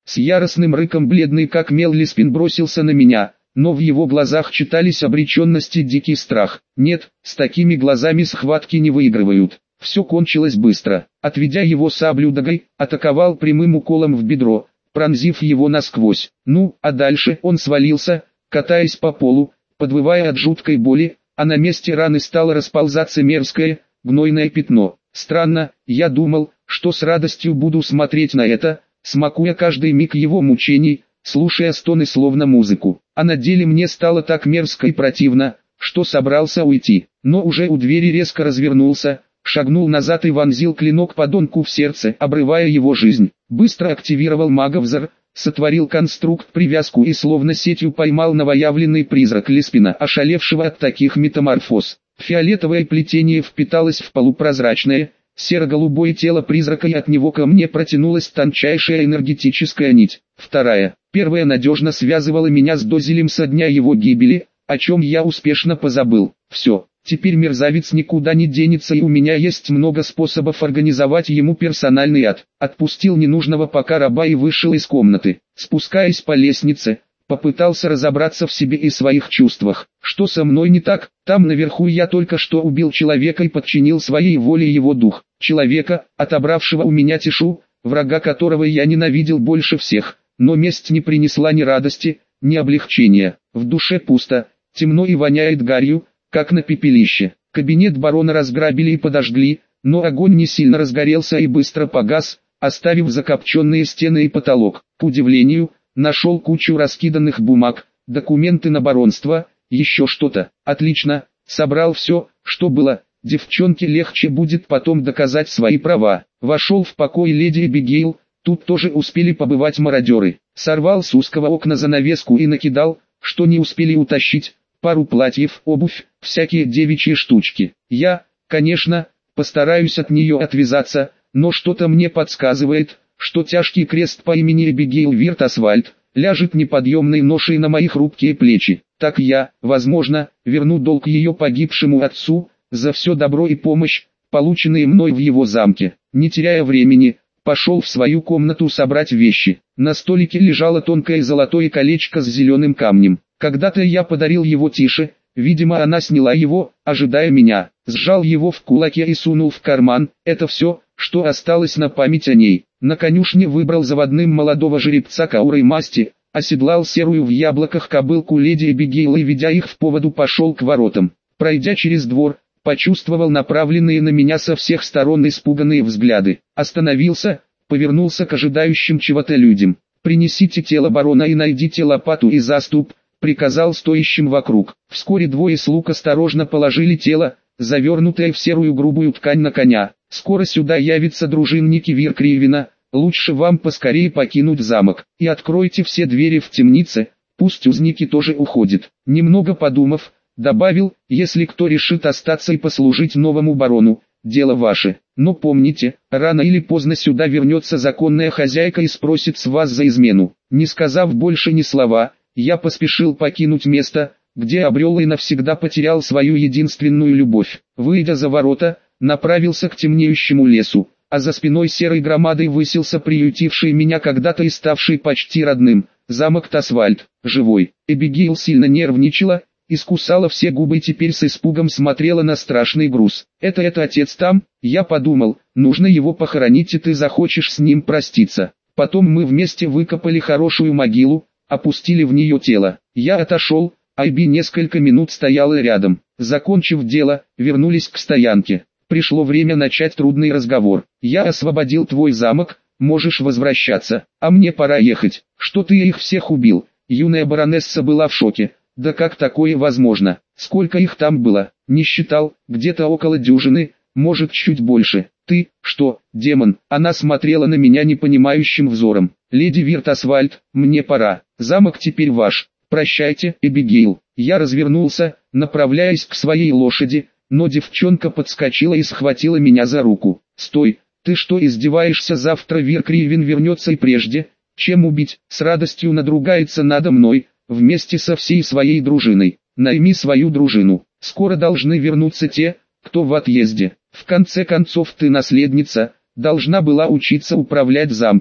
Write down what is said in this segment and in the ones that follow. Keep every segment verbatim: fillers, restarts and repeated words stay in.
С яростным рыком бледный как мел Леспин бросился на меня, но в его глазах читались обреченность и дикий страх. Нет, с такими глазами схватки не выигрывают. Все кончилось быстро. Отведя его саблю дагой, атаковал прямым уколом в бедро, пронзив его насквозь. Ну, а дальше он свалился, катаясь по полу, подвывая от жуткой боли, а на месте раны стало расползаться мерзкое, гнойное пятно. Странно, я думал, что с радостью буду смотреть на это, смакуя каждый миг его мучений, слушая стоны словно музыку. А на деле мне стало так мерзко и противно, что собрался уйти. Но уже у двери резко развернулся, шагнул назад и вонзил клинок подонку в сердце, обрывая его жизнь. Быстро активировал маговзор, сотворил конструкт-привязку и словно сетью поймал новоявленный призрак Леспина, ошалевшего от таких метаморфоз. Фиолетовое плетение впиталось в полупрозрачное, серо-голубое тело призрака, и от него ко мне протянулась тончайшая энергетическая нить. Вторая. Первая надежно связывала меня с Дозелем со дня его гибели, о чем я успешно позабыл. Все. Теперь мерзавец никуда не денется, и у меня есть много способов организовать ему персональный ад. Отпустил ненужного пока раба и вышел из комнаты. Спускаясь по лестнице, попытался разобраться в себе и своих чувствах. Что со мной не так? Там наверху я только что убил человека и подчинил своей воле его дух. Человека, отобравшего у меня Тишу, врага которого я ненавидел больше всех. Но месть не принесла ни радости, ни облегчения. В душе пусто, темно и воняет гарью, как на пепелище. Кабинет барона разграбили и подожгли, но огонь не сильно разгорелся и быстро погас, оставив закопченные стены и потолок. К удивлению, нашел кучу раскиданных бумаг, документы на баронство, еще что-то. Отлично, собрал все, что было. Девчонке легче будет потом доказать свои права. Вошел в покой леди Эбигейл, тут тоже успели побывать мародеры. Сорвал с узкого окна занавеску и накидал, что не успели утащить, пару платьев, обувь, всякие девичьи штучки. Я, конечно, постараюсь от нее отвязаться, но что-то мне подсказывает, что тяжкий крест по имени Эбигейл Виртасвальд ляжет неподъемной ношей на мои хрупкие плечи. Так я, возможно, верну долг ее погибшему отцу за все добро и помощь, полученные мной в его замке. Не теряя времени, пошел в свою комнату собрать вещи. На столике лежало тонкое золотое колечко с зеленым камнем. Когда-то я подарил его Тише, видимо она сняла его, ожидая меня. Сжал его в кулаке и сунул в карман. Это все, что осталось на память о ней. На конюшне выбрал заводным молодого жеребца каурой масти, оседлал серую в яблоках кобылку леди Эбигейл и, ведя их в поводу, пошел к воротам. Пройдя через двор, почувствовал направленные на меня со всех сторон испуганные взгляды. Остановился, повернулся к ожидающим чего-то людям. «Принесите тело барона и найдите лопату и заступ», — приказал стоящим вокруг. Вскоре двое слуг осторожно положили тело, завернутое в серую грубую ткань, на коня. «Скоро сюда явятся дружинники Виркривена, лучше вам поскорее покинуть замок, и откройте все двери в темнице, пусть узники тоже уходят». Немного подумав, добавил: «Если кто решит остаться и послужить новому барону, дело ваше. Но помните, рано или поздно сюда вернется законная хозяйка и спросит с вас за измену». Не сказав больше ни слова, я поспешил покинуть место, где обрел и навсегда потерял свою единственную любовь. Выйдя за ворота, направился к темнеющему лесу, а за спиной серой громадой высился приютивший меня когда-то и ставший почти родным замок Тасвальд. Живой. Эбигейл сильно нервничала, искусала все губы и теперь с испугом смотрела на страшный груз. «Это это отец там?» Я подумал, нужно его похоронить, и ты захочешь с ним проститься. Потом мы вместе выкопали хорошую могилу, опустили в нее тело. Я отошел, а Эбби несколько минут стояла рядом. Закончив дело, вернулись к стоянке. Пришло время начать трудный разговор. «Я освободил твой замок, можешь возвращаться, а мне пора ехать». «Что ты их всех убил?» Юная баронесса была в шоке. «Да как такое возможно? Сколько их там было?» «Не считал, где-то около дюжины, может чуть больше». «Ты, что, демон?» Она смотрела на меня непонимающим взором. «Леди Виртасвальд, мне пора. Замок теперь ваш. Прощайте, Эбигейл». Я развернулся, направляясь к своей лошади, но девчонка подскочила и схватила меня за руку. «Стой, ты что, издеваешься? Завтра Виркривен вернется, и прежде, чем убить, с радостью надругается надо мной, вместе со всей своей дружиной. Найми свою дружину. Скоро должны вернуться те, кто в отъезде. В конце концов, ты наследница, должна была учиться управлять замком.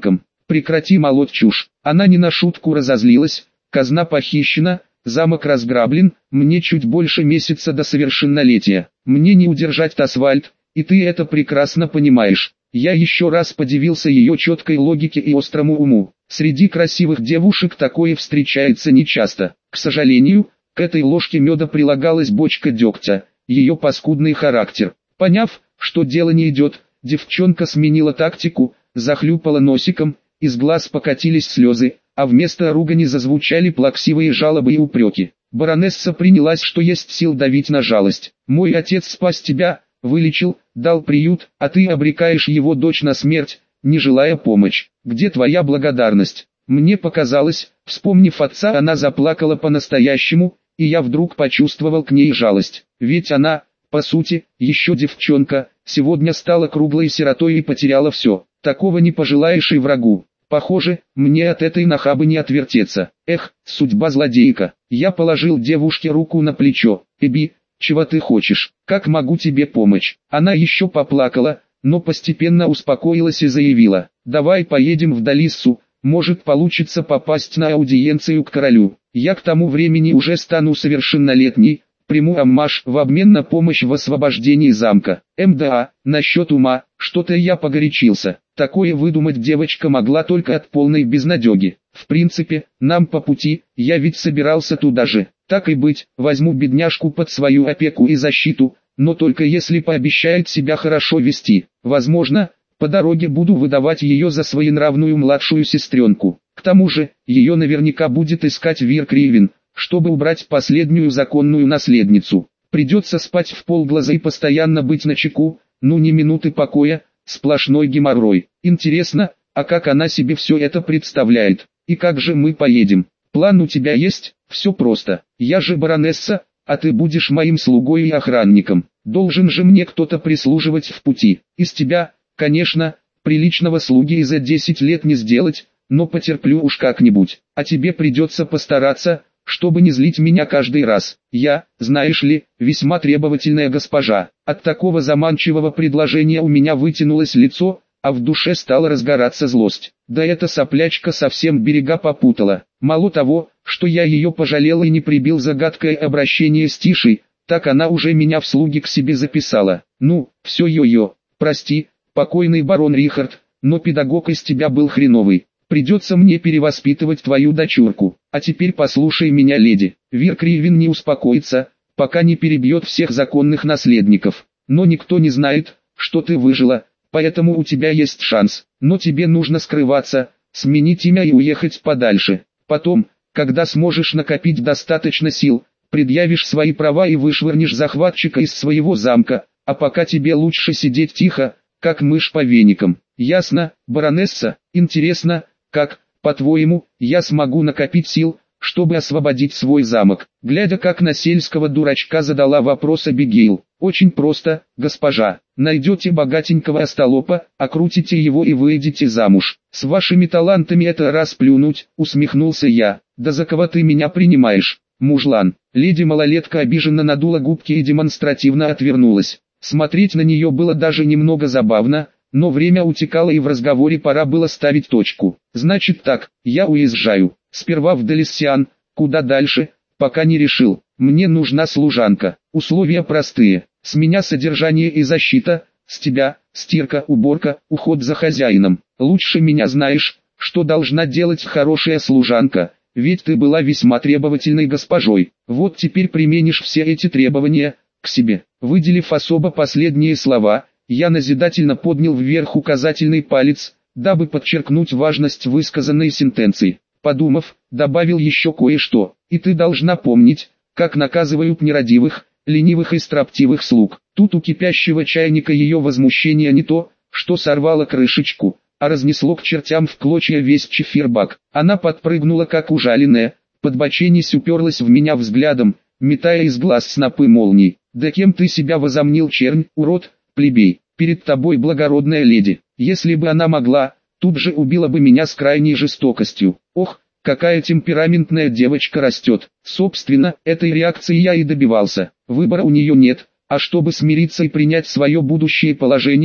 прекрати молоть чушь. Она не на шутку разозлилась, казна похищена, замок разграблен, мне чуть больше месяца до совершеннолетия. Мне не удержать Тасвальд, и ты это прекрасно понимаешь. Я еще раз подивился ее четкой логике и острому уму. Среди красивых девушек такое встречается нечасто. К сожалению, к этой ложке меда прилагалась бочка дегтя, ее паскудный характер. Поняв, что дело не идет, девчонка сменила тактику, захлюпала носиком, из глаз покатились слезы, а вместо ругани зазвучали плаксивые жалобы и упреки. Баронесса принялась, что есть сил, давить на жалость. «Мой отец спас тебя, вылечил, дал приют, а ты обрекаешь его дочь на смерть, не желая помочь. Где твоя благодарность?» Мне показалось, вспомнив отца, она заплакала по-настоящему, и я вдруг почувствовал к ней жалость. Ведь она, по сути, еще девчонка, сегодня стала круглой сиротой и потеряла все. Такого не пожелаешь и врагу. Похоже, мне от этой нахабы не отвертеться. Эх, судьба злодейка. Я положил девушке руку на плечо. «Эбби, чего ты хочешь? Как могу тебе помочь?» Она еще поплакала, но постепенно успокоилась и заявила: «Давай поедем в Далиссу, может получится попасть на аудиенцию к королю. Я к тому времени уже стану совершеннолетней, приму аммаж в обмен на помощь в освобождении замка». МДА, насчет ума, что-то я погорячился. Такое выдумать девочка могла только от полной безнадеги. В принципе, нам по пути, я ведь собирался туда же. Так и быть, возьму бедняжку под свою опеку и защиту, но только если пообещает себя хорошо вести. Возможно, по дороге буду выдавать ее за своенравную младшую сестренку. К тому же, ее наверняка будет искать Вир Кривин, чтобы убрать последнюю законную наследницу. Придется спать вполглаза и постоянно быть начеку, ну ни минуты покоя, сплошной геморрой. Интересно, а как она себе все это представляет? И как же мы поедем? План у тебя есть? Все просто. Я же баронесса, а ты будешь моим слугой и охранником. Должен же мне кто-то прислуживать в пути. Из тебя, конечно, приличного слуги и за десять лет не сделать, но потерплю уж как-нибудь. А тебе придется постараться, чтобы не злить меня каждый раз. Я, знаешь ли, весьма требовательная госпожа». От такого заманчивого предложения у меня вытянулось лицо, а в душе стала разгораться злость. Да эта соплячка совсем берега попутала. Мало того, что я ее пожалел и не прибил за гадкое обращение с Тишей, так она уже меня в слуги к себе записала. Ну, все йо-йо, прости, покойный барон Рихард, но педагог из тебя был хреновый. Придется мне перевоспитывать твою дочурку. А теперь послушай меня, леди. Вир Кривин не успокоится, пока не перебьет всех законных наследников. Но никто не знает, что ты выжила, поэтому у тебя есть шанс. Но тебе нужно скрываться, сменить имя и уехать подальше. Потом, когда сможешь накопить достаточно сил, предъявишь свои права и вышвырнешь захватчика из своего замка, а пока тебе лучше сидеть тихо, как мышь по веникам. Ясно, баронесса? Интересно, как, по-твоему, я смогу накопить сил, чтобы освободить свой замок? Глядя как на сельского дурачка, задала вопрос Абигейл. Очень просто, госпожа. Найдете богатенького остолопа, окрутите его и выйдете замуж. С вашими талантами это расплюнуть, усмехнулся я. Да за кого ты меня принимаешь, мужлан? Леди-малолетка обиженно надула губки и демонстративно отвернулась. Смотреть на нее было даже немного забавно, но время утекало и в разговоре пора было ставить точку. Значит так, я уезжаю. Сперва в Далиссиан, куда дальше, пока не решил. Мне нужна служанка. Условия простые. С меня содержание и защита, с тебя стирка, уборка, уход за хозяином. Лучше меня знаешь, что должна делать хорошая служанка, ведь ты была весьма требовательной госпожой. Вот теперь применишь все эти требования к себе. Выделив особо последние слова, я назидательно поднял вверх указательный палец, дабы подчеркнуть важность высказанной сентенции. Подумав, добавил еще кое-что. И ты должна помнить, как наказывают нерадивых, ленивых и строптивых слуг. Тут у кипящего чайника ее возмущение не то, что сорвало крышечку, а разнесло к чертям в клочья весь чефирбак. Она подпрыгнула как ужаленная, подбоченись уперлась в меня взглядом, метая из глаз снопы молний. «Да кем ты себя возомнил, чернь, урод, плебей? Перед тобой благородная леди. Если бы она могла, тут же убила бы меня с крайней жестокостью. Ох, какая темпераментная девочка растет». Собственно, этой реакции я и добивался. Выбора у нее нет, а чтобы смириться и принять свое будущее положение,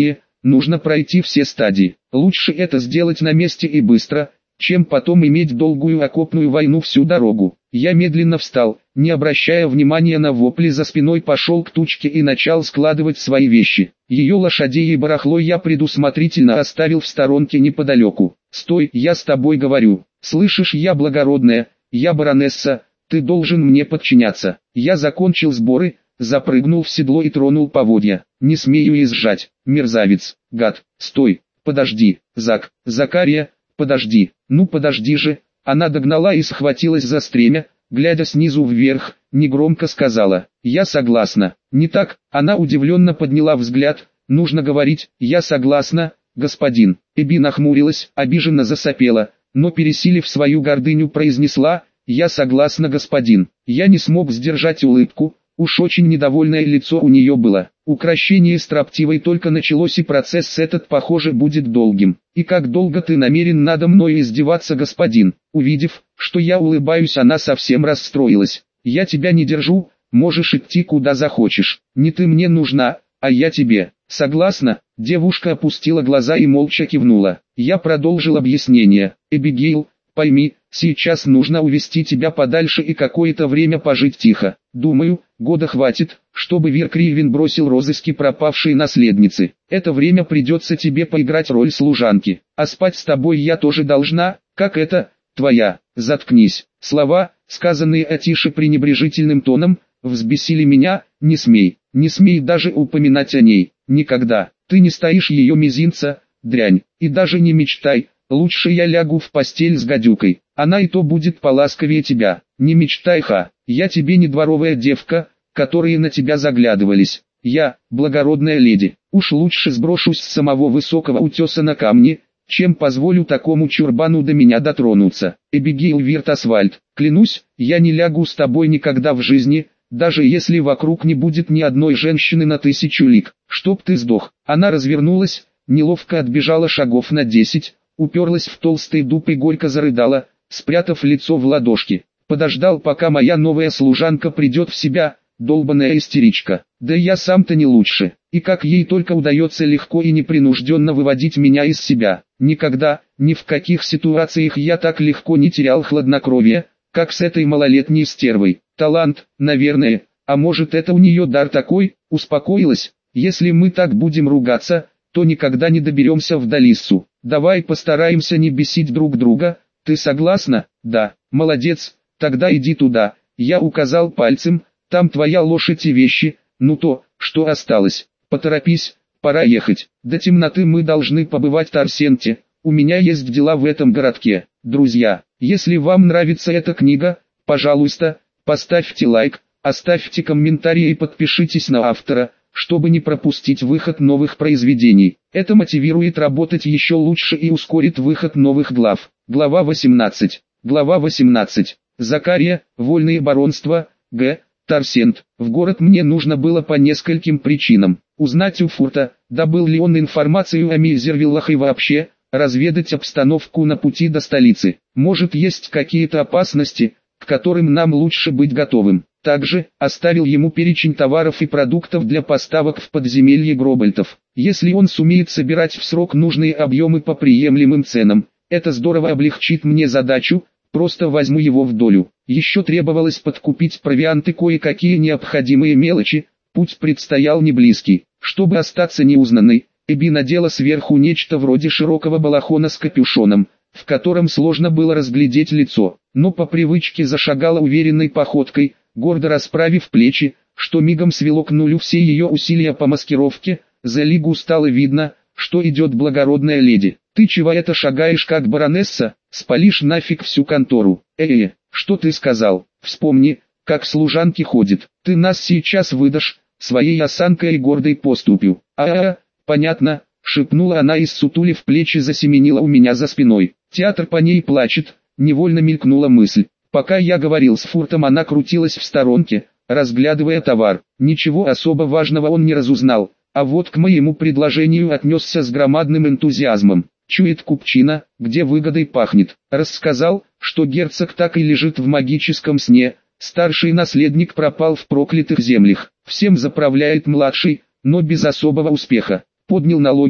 нужно пройти все стадии. Лучше это сделать на месте и быстро, чем потом иметь долгую окопную войну всю дорогу. Я медленно встал, не обращая внимания на вопли за спиной, пошел к тучке и начал складывать свои вещи. Ее лошадей и барахло я предусмотрительно оставил в сторонке неподалеку. «Стой, я с тобой говорю. Слышишь, я благородная, я баронесса, ты должен мне подчиняться». Я закончил сборы, запрыгнул в седло и тронул поводья. «Не смею изжать, мерзавец, гад, стой, подожди, Зак, Закария, подожди, ну подожди же». Она догнала и схватилась за стремя, глядя снизу вверх, негромко сказала: «Я согласна». «Не так», она удивленно подняла взгляд, «нужно говорить, я согласна, господин». Эбби нахмурилась, обиженно засопела, но пересилив свою гордыню произнесла: «Я согласна, господин». Я не смог сдержать улыбку, уж очень недовольное лицо у нее было. Укрощение строптивой только началось, и процесс этот, похоже, будет долгим. «И как долго ты намерен надо мной издеваться, господин?» Увидев, что я улыбаюсь, она совсем расстроилась. «Я тебя не держу, можешь идти куда захочешь. Не ты мне нужна, а я тебе. Согласна?» Девушка опустила глаза и молча кивнула. Я продолжил объяснение. «Эбигейл, пойми, сейчас нужно увести тебя подальше и какое-то время пожить тихо. Думаю, года хватит, чтобы Вир Кривин бросил розыски пропавшей наследницы. Это время придется тебе поиграть роль служанки. А спать с тобой я тоже должна, как это, твоя». «Заткнись». Слова, сказанные Атише пренебрежительным тоном, взбесили меня. «Не смей, не смей даже упоминать о ней. Никогда. Ты не стоишь ее мизинца, дрянь. И даже не мечтай. Лучше я лягу в постель с гадюкой. Она и то будет поласковее тебя. Не мечтай, ха. Я тебе не дворовая девка, которые на тебя заглядывались. Я, благородная леди, уж лучше сброшусь с самого высокого утеса на камни, чем позволю такому чурбану до меня дотронуться. Эбигейл Виртасвальд, клянусь, я не лягу с тобой никогда в жизни, даже если вокруг не будет ни одной женщины на тысячу лик. Чтоб ты сдох». Она развернулась, неловко отбежала шагов на десять, уперлась в толстый дуб и горько зарыдала, спрятав лицо в ладошки. Подождал, пока моя новая служанка придет в себя, долбаная истеричка. Да я сам-то не лучше. И как ей только удается легко и непринужденно выводить меня из себя. Никогда, ни в каких ситуациях я так легко не терял хладнокровие, как с этой малолетней стервой. Талант, наверное, а может это у нее дар такой. Успокоилась. Если мы так будем ругаться, то никогда не доберемся в Далиссу. Давай постараемся не бесить друг друга. Ты согласна? Да. Молодец. Тогда иди туда. Я указал пальцем. Там твоя лошадь и вещи. Ну то, что осталось. Поторопись, пора ехать. До темноты мы должны побывать в Тарсенте. У меня есть дела в этом городке. Друзья, если вам нравится эта книга, пожалуйста, поставьте лайк, оставьте комментарий и подпишитесь на автора, чтобы не пропустить выход новых произведений. Это мотивирует работать еще лучше и ускорит выход новых глав. Глава восемнадцать. Глава восемнадцать. Закария, вольные баронства, Г. Тарсент. В город мне нужно было по нескольким причинам. Узнать у Фурта, добыл ли он информацию о Мизервиллах и вообще, разведать обстановку на пути до столицы. Может, есть какие-то опасности, к которым нам лучше быть готовым. Также, оставил ему перечень товаров и продуктов для поставок в подземелье Гробальтов. Если он сумеет собирать в срок нужные объемы по приемлемым ценам, это здорово облегчит мне задачу, просто возьму его в долю. Еще требовалось подкупить провианты, кое-какие необходимые мелочи, путь предстоял не близкий. Чтобы остаться неузнанной, Эбби надела сверху нечто вроде широкого балахона с капюшоном, в котором сложно было разглядеть лицо, но по привычке зашагала уверенной походкой, гордо расправив плечи, что мигом свело к нулю все ее усилия по маскировке. За лигу стало видно, что идет благородная леди. «Ты чего это шагаешь как баронесса? Спалишь нафиг всю контору». «Э-э, что ты сказал? Вспомни, как служанки ходят. Ты нас сейчас выдашь, своей осанкой и гордой поступью». «А-а-а, понятно», — шепнула она и ссутулив плечи засеменила у меня за спиной. «Театр по ней плачет», — невольно мелькнула мысль. Пока я говорил с Фуртом, она крутилась в сторонке, разглядывая товар. Ничего особо важного он не разузнал, а вот к моему предложению отнесся с громадным энтузиазмом. Чует купчина, где выгодой пахнет. Рассказал, что герцог так и лежит в магическом сне, старший наследник пропал в проклятых землях. Всем заправляет младший, но без особого успеха. Поднял налоги,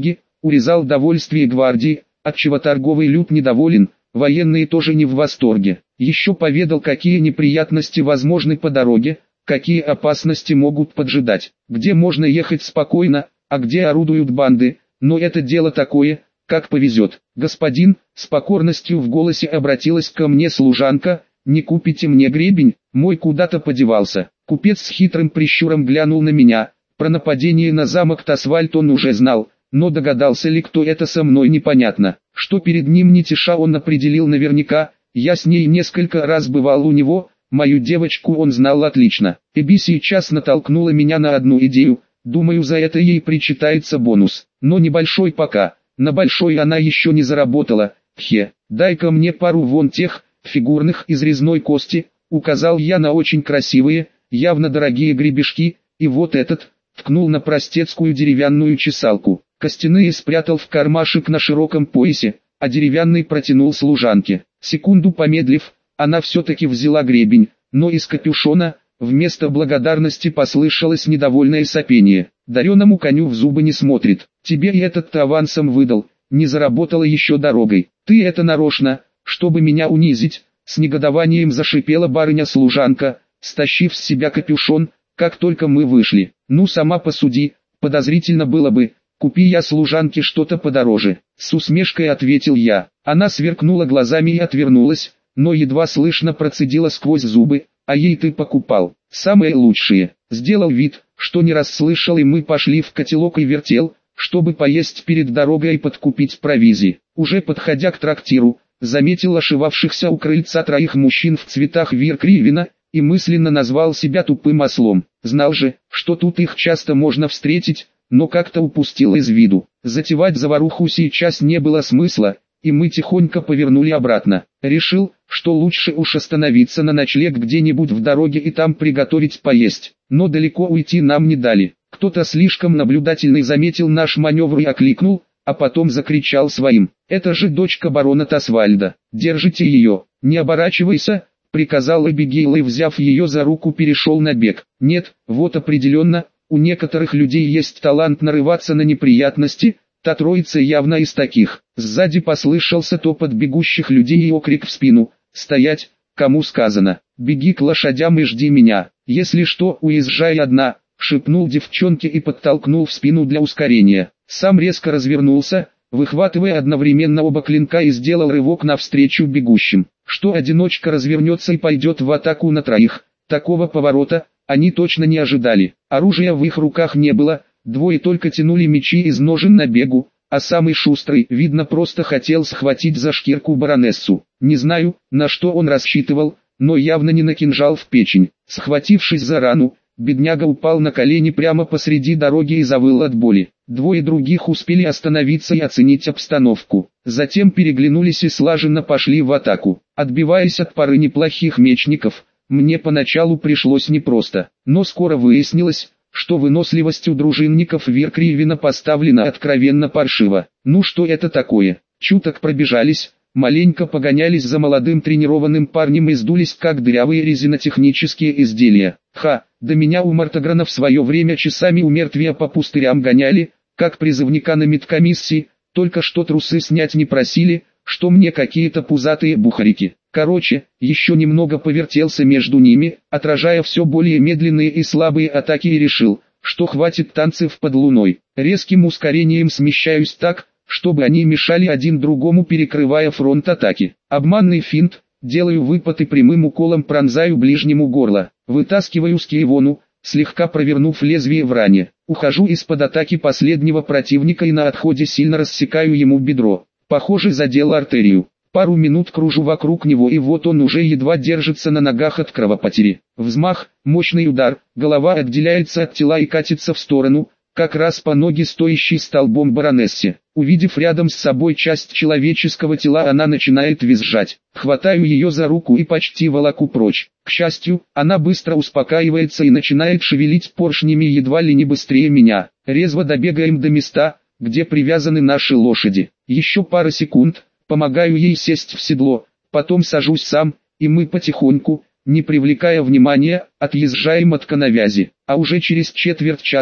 урезал довольствие гвардии, отчего торговый люд недоволен, военные тоже не в восторге. Еще поведал, какие неприятности возможны по дороге, какие опасности могут поджидать, где можно ехать спокойно, а где орудуют банды, но это дело такое, как повезет. Господин, с покорностью в голосе обратилась ко мне служанка, не купите мне гребень, мой куда-то подевался. Купец с хитрым прищуром глянул на меня, про нападение на замок Тасвальд он уже знал, но догадался ли кто это со мной непонятно. Что перед ним Нетиша он определил наверняка, я с ней несколько раз бывал у него, мою девочку он знал отлично. Эбби сейчас натолкнула меня на одну идею, думаю, за это ей причитается бонус, но небольшой пока, на большой она еще не заработала. Хе, дай-ка мне пару вон тех, фигурных из резной кости, указал я на очень красивые, явно дорогие гребешки, и вот этот, ткнул на простецкую деревянную чесалку. Костяные спрятал в кармашек на широком поясе, а деревянный протянул служанке. Секунду помедлив, она все-таки взяла гребень, но из капюшона, вместо благодарности послышалось недовольное сопение. Дареному коню в зубы не смотрит. Тебе и этот-то авансом выдал, не заработала еще дорогой. Ты это нарочно, чтобы меня унизить, с негодованием зашипела барыня-служанка, стащив с себя капюшон, как только мы вышли. Ну сама посуди, подозрительно было бы, купи я служанке что-то подороже. С усмешкой ответил я. Она сверкнула глазами и отвернулась, но едва слышно процедила сквозь зубы, а ей ты покупал. Самые лучшие. Сделал вид, что не расслышал, и мы пошли в котелок и вертел, чтобы поесть перед дорогой и подкупить провизии. Уже подходя к трактиру, заметил ошивавшихся у крыльца троих мужчин в цветах Виркривена, и мысленно назвал себя тупым ослом. Знал же, что тут их часто можно встретить, но как-то упустил из виду. Затевать заваруху сейчас не было смысла, и мы тихонько повернули обратно. Решил, что лучше уж остановиться на ночлег где-нибудь в дороге и там приготовить поесть. Но далеко уйти нам не дали. Кто-то слишком наблюдательный заметил наш маневр и окликнул, а потом закричал своим: «Это же дочка барона Тасвальда! Держите ее! Не оборачивайся!» приказал Эбигейл и, взяв ее за руку, перешел на бег. Нет, вот определенно, у некоторых людей есть талант нарываться на неприятности, та троица явно из таких. Сзади послышался топот бегущих людей и окрик в спину: «Стоять! Кому сказано? Беги к лошадям и жди меня! Если что, уезжай одна!» шепнул девчонке и подтолкнул в спину для ускорения. Сам резко развернулся, выхватывая одновременно оба клинка, и сделал рывок навстречу бегущим. Что одиночка развернется и пойдет в атаку на троих, такого поворота они точно не ожидали. Оружия в их руках не было, двое только тянули мечи из ножен на бегу, а самый шустрый, видно, просто хотел схватить за шкирку баронессу. Не знаю, на что он рассчитывал, но явно не на кинжал в печень. Схватившись за рану, бедняга упал на колени прямо посреди дороги и завыл от боли. Двое других успели остановиться и оценить обстановку. Затем переглянулись и слаженно пошли в атаку. Отбиваясь от пары неплохих мечников, мне поначалу пришлось непросто, но скоро выяснилось, что выносливость у дружинников Виркривена поставлена откровенно паршиво. Ну что это такое? Чуток пробежались, маленько погонялись за молодым тренированным парнем и сдулись как дырявые резинотехнические изделия. Ха, да меня у Мартаграна в свое время часами у мертвия по пустырям гоняли, как призывника на медкомиссии, только что трусы снять не просили, что мне какие-то пузатые бухарики. Короче, еще немного повертелся между ними, отражая все более медленные и слабые атаки, и решил, что хватит танцев под луной. Резким ускорением смещаюсь так, чтобы они мешали один другому, перекрывая фронт атаки. Обманный финт, делаю выпад и прямым уколом пронзаю ближнему горло. Вытаскиваю скиевону, слегка провернув лезвие в ране. Ухожу из-под атаки последнего противника и на отходе сильно рассекаю ему бедро. Похоже, задел артерию. Пару минут кружу вокруг него, и вот он уже едва держится на ногах от кровопотери. Взмах, мощный удар, голова отделяется от тела и катится в сторону, как раз по ноге стоящей столбом баронессе. Увидев рядом с собой часть человеческого тела, она начинает визжать. Хватаю ее за руку и почти волоку прочь. К счастью, она быстро успокаивается и начинает шевелить поршнями едва ли не быстрее меня. Резво добегаем до места, где привязаны наши лошади. Еще пара секунд, помогаю ей сесть в седло, потом сажусь сам, и мы потихоньку, не привлекая внимания, отъезжаем от коновязи. А уже через четверть часа,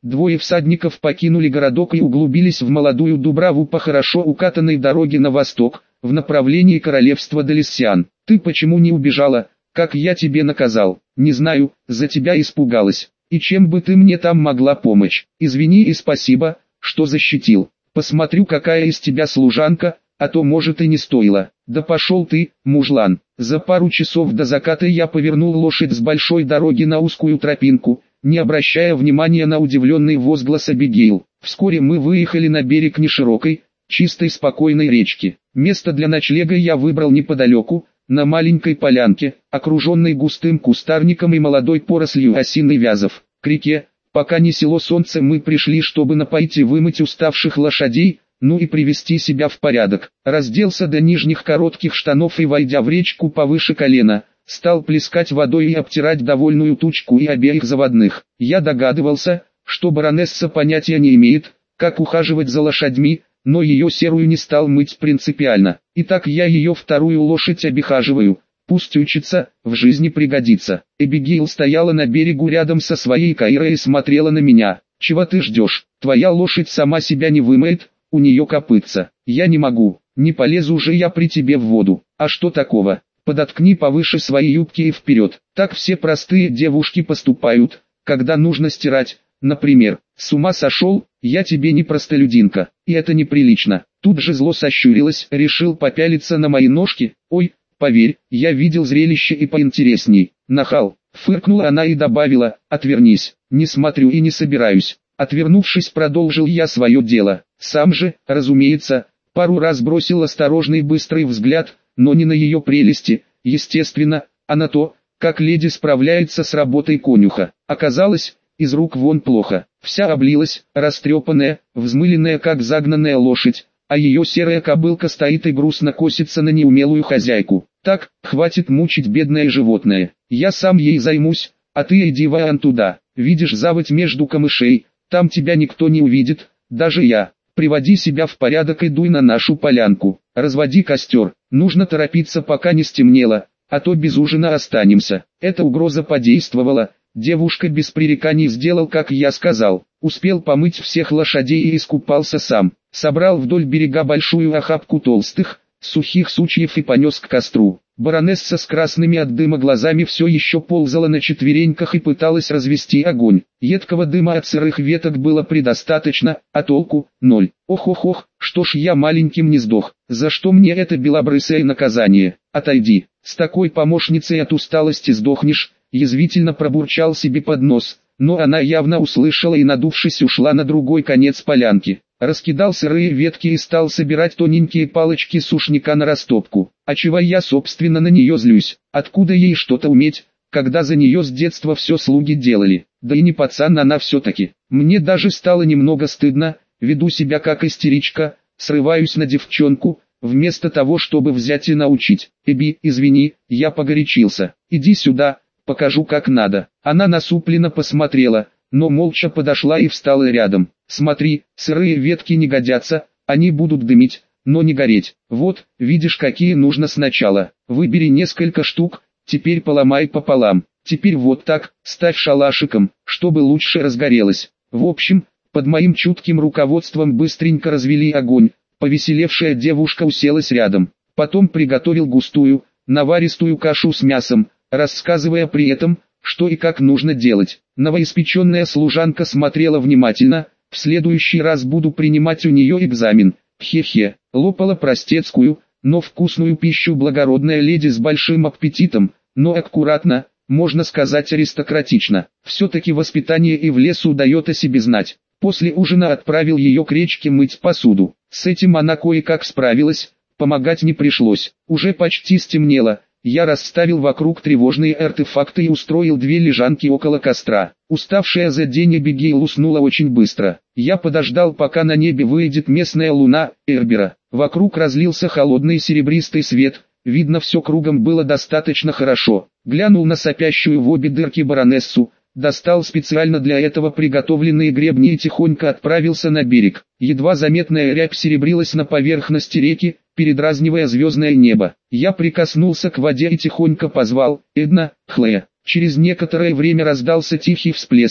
Двое всадников покинули городок и углубились в молодую дубраву по хорошо укатанной дороге на восток, в направлении королевства Далиссиан. «Ты почему не убежала, как я тебе наказал?» «Не знаю, за тебя испугалась. И чем бы ты мне там могла помочь? Извини и спасибо, что защитил. Посмотрю, какая из тебя служанка, а то может и не стоило». «Да пошел ты, мужлан». За пару часов до заката я повернул лошадь с большой дороги на узкую тропинку, не обращая внимания на удивленный возглас Абигейл. Вскоре мы выехали на берег неширокой, чистой спокойной речки. Место для ночлега я выбрал неподалеку, на маленькой полянке, окруженной густым кустарником и молодой порослью осин и вязов. К реке, пока не село солнце, мы пришли, чтобы напоить и вымыть уставших лошадей, ну и привести себя в порядок. Разделся до нижних коротких штанов и, войдя в речку повыше колена, стал плескать водой и обтирать довольную тучку и обеих заводных. Я догадывался, что баронесса понятия не имеет, как ухаживать за лошадьми, но ее серую не стал мыть принципиально. Итак, я ее вторую лошадь обихаживаю, пусть учится, в жизни пригодится. Эбигейл стояла на берегу рядом со своей Каирой и смотрела на меня. «Чего ты ждешь? Твоя лошадь сама себя не вымоет, у нее копытца. Я не могу, не полезу же я при тебе в воду. А что такого? Подоткни повыше свои юбки и вперед». Так все простые девушки поступают, когда нужно стирать. Например, «С ума сошел, я тебе не простолюдинка, и это неприлично». Тут же зло сощурилась, решил попялиться на мои ножки. «Ой, поверь, я видел зрелище и поинтересней». «Нахал», фыркнула она и добавила: «Отвернись». «Не смотрю и не собираюсь». Отвернувшись, продолжил я свое дело. Сам же, разумеется, пару раз бросил осторожный быстрый взгляд, но не на ее прелести, естественно, а на то, как леди справляется с работой конюха. Оказалось, из рук вон плохо. Вся облилась, растрепанная, взмыленная как загнанная лошадь, а ее серая кобылка стоит и грустно косится на неумелую хозяйку. «Так, хватит мучить бедное животное. Я сам ей займусь, а ты иди вон туда. Видишь заводь между камышей, там тебя никто не увидит, даже я. Приводи себя в порядок и дуй на нашу полянку. Разводи костер. Нужно торопиться, пока не стемнело, а то без ужина останемся». Эта угроза подействовала. Девушка без пререканий сделал, как я сказал. Успел помыть всех лошадей и искупался сам. Собрал вдоль берега большую охапку толстых, сухих сучьев и понес к костру. Баронесса с красными от дыма глазами все еще ползала на четвереньках и пыталась развести огонь. Едкого дыма от сырых веток было предостаточно, а толку – ноль. Ох-ох-ох, что ж я маленьким не сдох, за что мне это белобрысое наказание? Отойди, с такой помощницей от усталости сдохнешь, язвительно пробурчал себе под нос, но она явно услышала и, надувшись, ушла на другой конец полянки. Раскидал сырые ветки и стал собирать тоненькие палочки сушняка на растопку. А чего я собственно на нее злюсь? Откуда ей что-то уметь, когда за нее с детства все слуги делали? Да и не пацан она все-таки. Мне даже стало немного стыдно, веду себя как истеричка, срываюсь на девчонку, вместо того, чтобы взять и научить. «Эби, извини, я погорячился. Иди сюда, покажу как надо». Она насупленно посмотрела, но молча подошла и встала рядом. «Смотри, сырые ветки не годятся, они будут дымить, но не гореть. Вот, видишь, какие нужно сначала. Выбери несколько штук, теперь поломай пополам. Теперь вот так, ставь шалашиком, чтобы лучше разгорелось». В общем, под моим чутким руководством быстренько развели огонь. Повеселевшая девушка уселась рядом. Потом приготовил густую, наваристую кашу с мясом, рассказывая при этом, что и как нужно делать. Новоиспеченная служанка смотрела внимательно. В следующий раз буду принимать у нее экзамен. Хе-хе. Лопала простецкую, но вкусную пищу благородная леди с большим аппетитом, но аккуратно, можно сказать аристократично. Все-таки воспитание и в лесу дает о себе знать. После ужина отправил ее к речке мыть посуду. С этим она кое-как справилась, помогать не пришлось. Уже почти стемнело. Я расставил вокруг тревожные артефакты и устроил две лежанки около костра. Уставшая за день Эбигейл уснула очень быстро. Я подождал, пока на небе выйдет местная луна, Эрбера. Вокруг разлился холодный серебристый свет, видно, все кругом было достаточно хорошо. Глянул на сопящую в обе дырки баронессу, достал специально для этого приготовленные гребни и тихонько отправился на берег. Едва заметная рябь серебрилась на поверхности реки, передразнивая звездное небо. Я прикоснулся к воде и тихонько позвал: «Эдна, Хлея». Через некоторое время раздался тихий всплеск,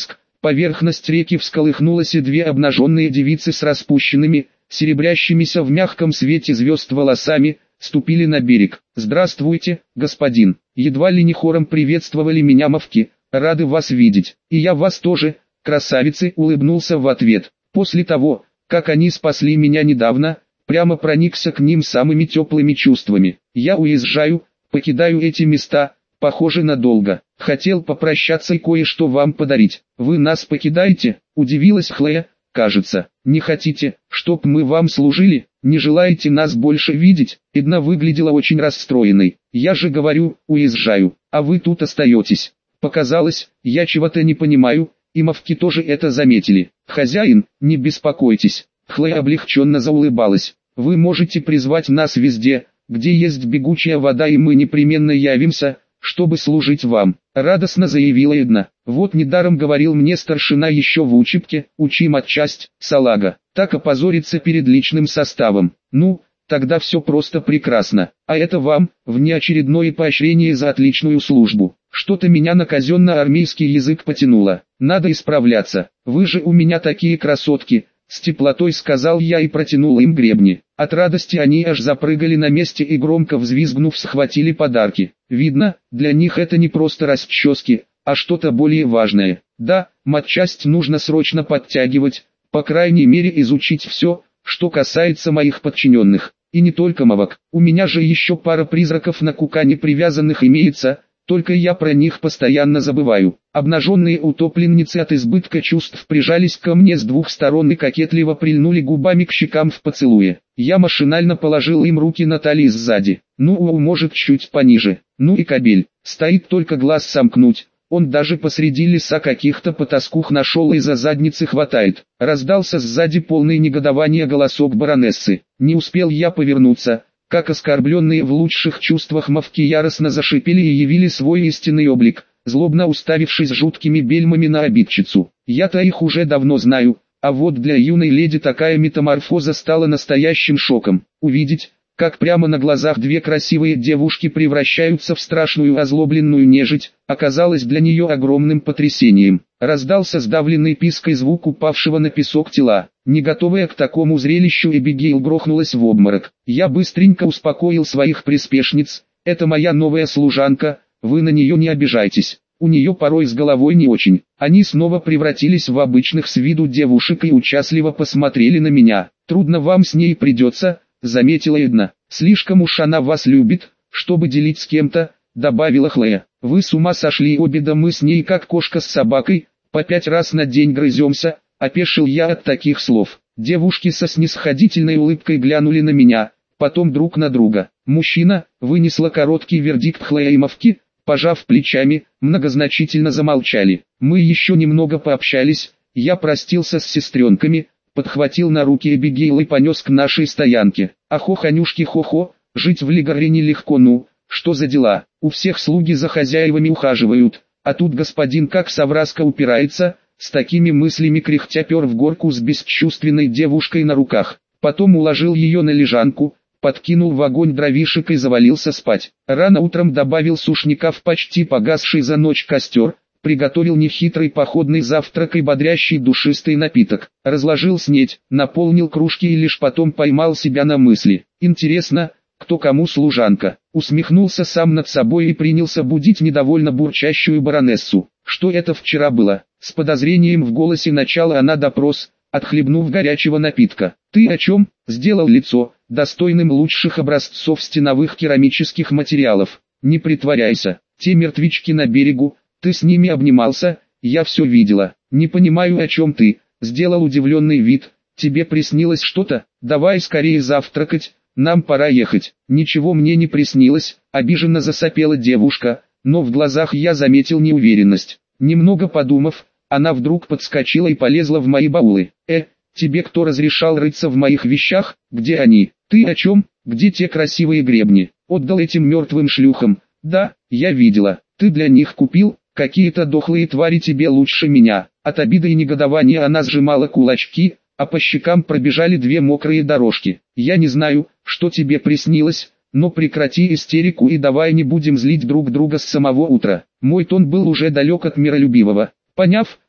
Поверхность реки всколыхнулась, и две обнаженные девицы с распущенными, серебрящимися в мягком свете звезд волосами, ступили на берег. «Здравствуйте, господин!» Едва ли не хором приветствовали меня мавки. «Рады вас видеть!» «И я вас тоже, красавицы!» — улыбнулся в ответ. После того, как они спасли меня недавно, прямо проникся к ним самыми теплыми чувствами. «Я уезжаю, покидаю эти места, похоже, надолго. Хотел попрощаться и кое-что вам подарить. Вы нас покидаете?» — удивилась Хлоя. «Кажется, не хотите, чтоб мы вам служили? Не желаете нас больше видеть?» Эдна выглядела очень расстроенной. «Я же говорю, уезжаю, а вы тут остаетесь. Показалось, я чего-то не понимаю». И мавки тоже это заметили. «Хозяин, не беспокойтесь». Хлоя облегченно заулыбалась. «Вы можете призвать нас везде, где есть бегучая вода, и мы непременно явимся, чтобы служить вам», — радостно заявила Эдна. «Вот недаром говорил мне старшина еще в учебке, учи матчасть, салага, так опозориться перед личным составом. Ну, тогда все просто прекрасно, а это вам, внеочередное поощрение за отличную службу. Что-то меня на казенно-армейский язык потянуло, надо исправляться. Вы же у меня такие красотки», — с теплотой сказал я и протянул им гребни. От радости они аж запрыгали на месте и, громко взвизгнув, схватили подарки. Видно, для них это не просто расчески, а что-то более важное. Да, матчасть нужно срочно подтягивать, по крайней мере изучить все, что касается моих подчиненных. И не только мавок, у меня же еще пара призраков на кукане привязанных имеется, только я про них постоянно забываю. Обнаженные утопленницы от избытка чувств прижались ко мне с двух сторон и кокетливо прильнули губами к щекам в поцелуе. Я машинально положил им руки на талии сзади. Ну, у, может, чуть пониже. Ну и кобель, стоит только глаз сомкнуть. Он даже посреди леса каких-то потаскух нашел и за задницы хватает. Раздался сзади полный негодования голосок баронессы. Не успел я повернуться, как оскорбленные в лучших чувствах мавки яростно зашипели и явили свой истинный облик, злобно уставившись жуткими бельмами на обидчицу. Я-то их уже давно знаю, а вот для юной леди такая метаморфоза стала настоящим шоком. Увидеть, как прямо на глазах две красивые девушки превращаются в страшную озлобленную нежить, оказалось для нее огромным потрясением. Раздался сдавленный писк и звук упавшего на песок тела. Не готовая к такому зрелищу, Эбигейл грохнулась в обморок. Я быстренько успокоил своих приспешниц. «Это моя новая служанка, вы на нее не обижайтесь. У нее порой с головой не очень». Они снова превратились в обычных с виду девушек и участливо посмотрели на меня. «Трудно вам с ней придется», — заметила Эдна. «Слишком уж она вас любит, чтобы делить с кем-то», — добавила Хлоя. «Вы с ума сошли, обе, да мы с ней как кошка с собакой, по пять раз на день грыземся», — опешил я от таких слов. Девушки со снисходительной улыбкой глянули на меня, потом друг на друга. Мужчина вынесла короткий вердикт. Хлоя и мавки, пожав плечами, многозначительно замолчали. Мы еще немного пообщались, я простился с сестренками, подхватил на руки Эбигейл и понес к нашей стоянке. Ахо, Ханюшки, хо-хо, жить в Лигаре нелегко, ну, что за дела, у всех слуги за хозяевами ухаживают, а тут господин как совраска упирается. С такими мыслями кряхтя пер в горку с бесчувственной девушкой на руках. Потом уложил ее на лежанку, подкинул в огонь дровишек и завалился спать. Рано утром добавил сушняка в почти погасший за ночь костер, приготовил нехитрый походный завтрак и бодрящий душистый напиток. Разложил снеть, наполнил кружки и лишь потом поймал себя на мысли. Интересно, кто кому служанка? Усмехнулся сам над собой и принялся будить недовольно бурчащую баронессу. Что это вчера было? С подозрением в голосе начала она допрос, отхлебнув горячего напитка. «Ты о чем?» — сделал лицо, достойным лучших образцов стеновых керамических материалов. «Не притворяйся, те мертвячки на берегу, ты с ними обнимался, я все видела. Не понимаю, о чем ты», — сделал удивленный вид. «Тебе приснилось что-то? Давай скорее завтракать, нам пора ехать». «Ничего мне не приснилось», — обиженно засопела девушка, но в глазах я заметил неуверенность. Немного подумав, она вдруг подскочила и полезла в мои баулы. «Э, тебе кто разрешал рыться в моих вещах? Где они? Ты о чем? Где те красивые гребни? Отдал этим мертвым шлюхам?» «Да, я видела. Ты для них купил? Какие-то дохлые твари тебе лучше меня». От обиды и негодования она сжимала кулачки, а по щекам пробежали две мокрые дорожки. «Я не знаю, что тебе приснилось, но прекрати истерику и давай не будем злить друг друга с самого утра». Мой тон был уже далек от миролюбивого. Поняв,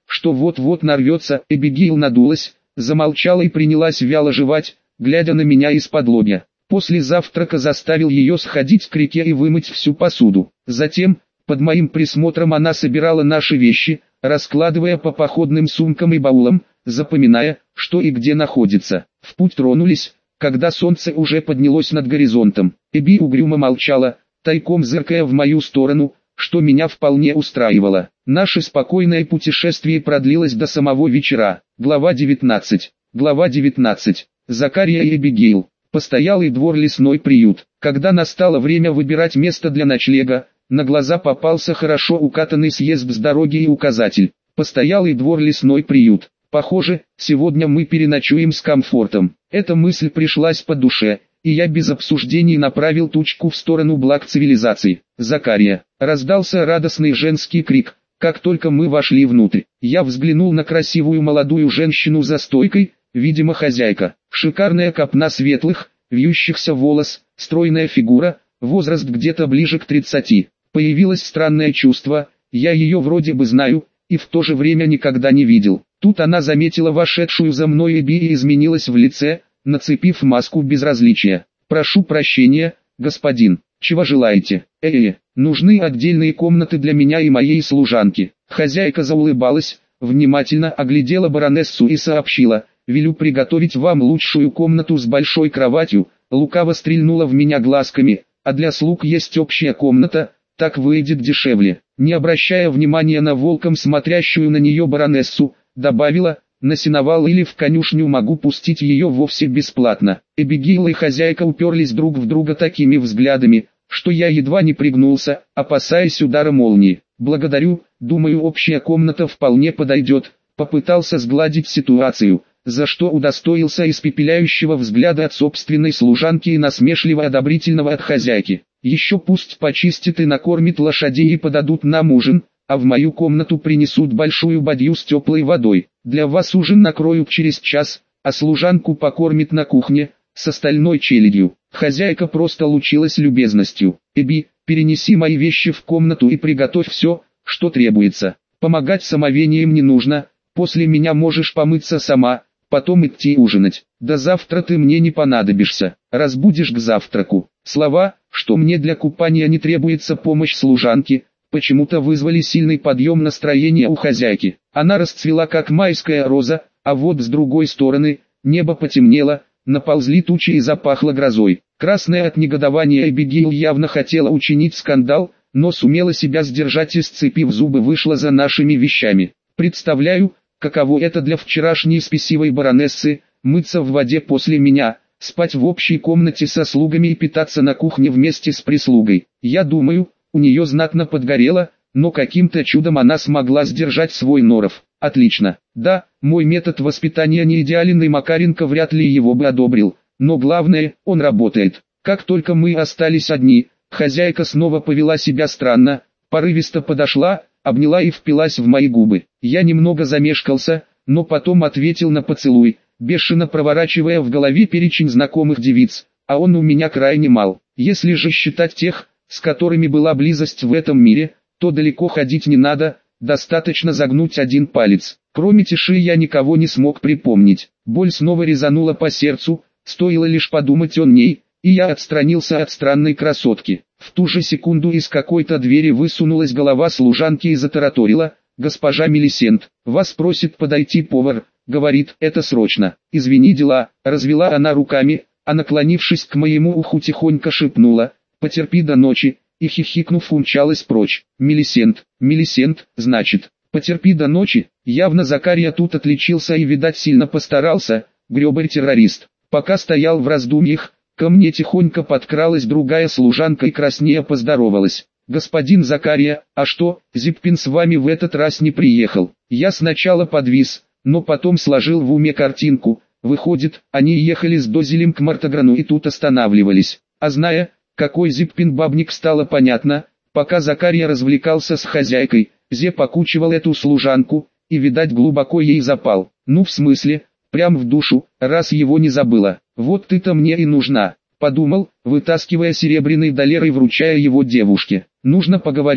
что вот-вот нарвется. Эбигейл надулась, замолчала и принялась вяло жевать, глядя на меня из-под лобья. После завтрака заставил ее сходить к реке и вымыть всю посуду. Затем, под моим присмотром она собирала наши вещи, раскладывая по походным сумкам и баулам, запоминая, что и где находится. В путь тронулись, когда солнце уже поднялось над горизонтом. Эбби угрюмо молчала, тайком зыркая в мою сторону, что меня вполне устраивало. Наше спокойное путешествие продлилось до самого вечера. Глава девятнадцать. Глава девятнадцать. Закария и Эбигейл. Постоялый двор, лесной приют. Когда настало время выбирать место для ночлега, на глаза попался хорошо укатанный съезд с дороги и указатель. Постоялый двор, лесной приют. Похоже, сегодня мы переночуем с комфортом. Эта мысль пришлась по душе, и я без обсуждений направил тучку в сторону благ цивилизации. «Закария!» — раздался радостный женский крик, как только мы вошли внутрь. Я взглянул на красивую молодую женщину за стойкой, видимо хозяйка. Шикарная копна светлых, вьющихся волос, стройная фигура, возраст где-то ближе к тридцати. Появилось странное чувство, я ее вроде бы знаю, и в то же время никогда не видел. Тут она заметила вошедшую за мной Эбби и изменилась в лице, нацепив маску безразличия. «Прошу прощения, господин, чего желаете?» «Э-э, нужны отдельные комнаты для меня и моей служанки». Хозяйка заулыбалась, внимательно оглядела баронессу и сообщила: «Велю приготовить вам лучшую комнату с большой кроватью». Лукаво стрельнула в меня глазками: «А для слуг есть общая комната, так выйдет дешевле». Не обращая внимания на волком смотрящую на нее баронессу, добавила: «На сеновал или в конюшню могу пустить ее вовсе бесплатно». Эбигейл и хозяйка уперлись друг в друга такими взглядами, что я едва не пригнулся, опасаясь удара молнии. «Благодарю, думаю, общая комната вполне подойдет», — попытался сгладить ситуацию, за что удостоился испепеляющего взгляда от собственной служанки и насмешливо-одобрительного от хозяйки. «Еще пусть почистит и накормит лошадей и подадут нам ужин, а в мою комнату принесут большую бадью с теплой водой. Для вас ужин накроют через час, а служанку покормит на кухне, с остальной челядью». Хозяйка просто лучилась любезностью. «Эбби, перенеси мои вещи в комнату и приготовь все, что требуется. Помогать самовением не нужно, после меня можешь помыться сама, потом идти ужинать. До завтра ты мне не понадобишься, разбудишь к завтраку». Слова, что мне для купания не требуется помощь служанки, почему-то вызвали сильный подъем настроения у хозяйки. Она расцвела как майская роза, а вот с другой стороны, небо потемнело, наползли тучи и запахло грозой. Красная от негодования Эбигейл явно хотела учинить скандал, но сумела себя сдержать и, сцепив зубы, вышла за нашими вещами. Представляю, каково это для вчерашней спесивой баронессы, мыться в воде после меня, спать в общей комнате со слугами и питаться на кухне вместе с прислугой. Я думаю, у нее знатно подгорело, но каким-то чудом она смогла сдержать свой норов. Отлично. Да, мой метод воспитания не идеален, и Макаренко вряд ли его бы одобрил, но главное, он работает. Как только мы остались одни, хозяйка снова повела себя странно, порывисто подошла, обняла и впилась в мои губы. Я немного замешкался, но потом ответил на поцелуй, бешено проворачивая в голове перечень знакомых девиц, а он у меня крайне мал. Если же считать тех, с которыми была близость в этом мире, то далеко ходить не надо, достаточно загнуть один палец. Кроме Тиши я никого не смог припомнить. Боль снова резанула по сердцу, стоило лишь подумать о ней, и я отстранился от странной красотки. В ту же секунду из какой-то двери высунулась голова служанки и затараторила: «Госпожа Мелисент, вас просит подойти повар, говорит, это срочно». «Извини, дела», — развела она руками, а наклонившись к моему уху тихонько шепнула: «Потерпи до ночи», и хихикнув умчалась прочь. «Мелисент, Мелисент, значит, потерпи до ночи». Явно Закария тут отличился и, видать, сильно постарался, гребарь-террорист. Пока стоял в раздумьях, ко мне тихонько подкралась другая служанка и краснея поздоровалась: «Господин Закария, а что, Зиппин с вами в этот раз не приехал?» Я сначала подвис, но потом сложил в уме картинку. Выходит, они ехали с Дозелем к Мартаграну и тут останавливались. А зная, какой Зиппин бабник, стало понятно, пока Закария развлекался с хозяйкой, Зеп окучивал эту служанку, и, видать, глубоко ей запал. Ну в смысле, прям в душу, раз его не забыла. «Вот ты-то мне и нужна», — подумал, вытаскивая серебряный доллар и вручая его девушке. «Нужно поговорить,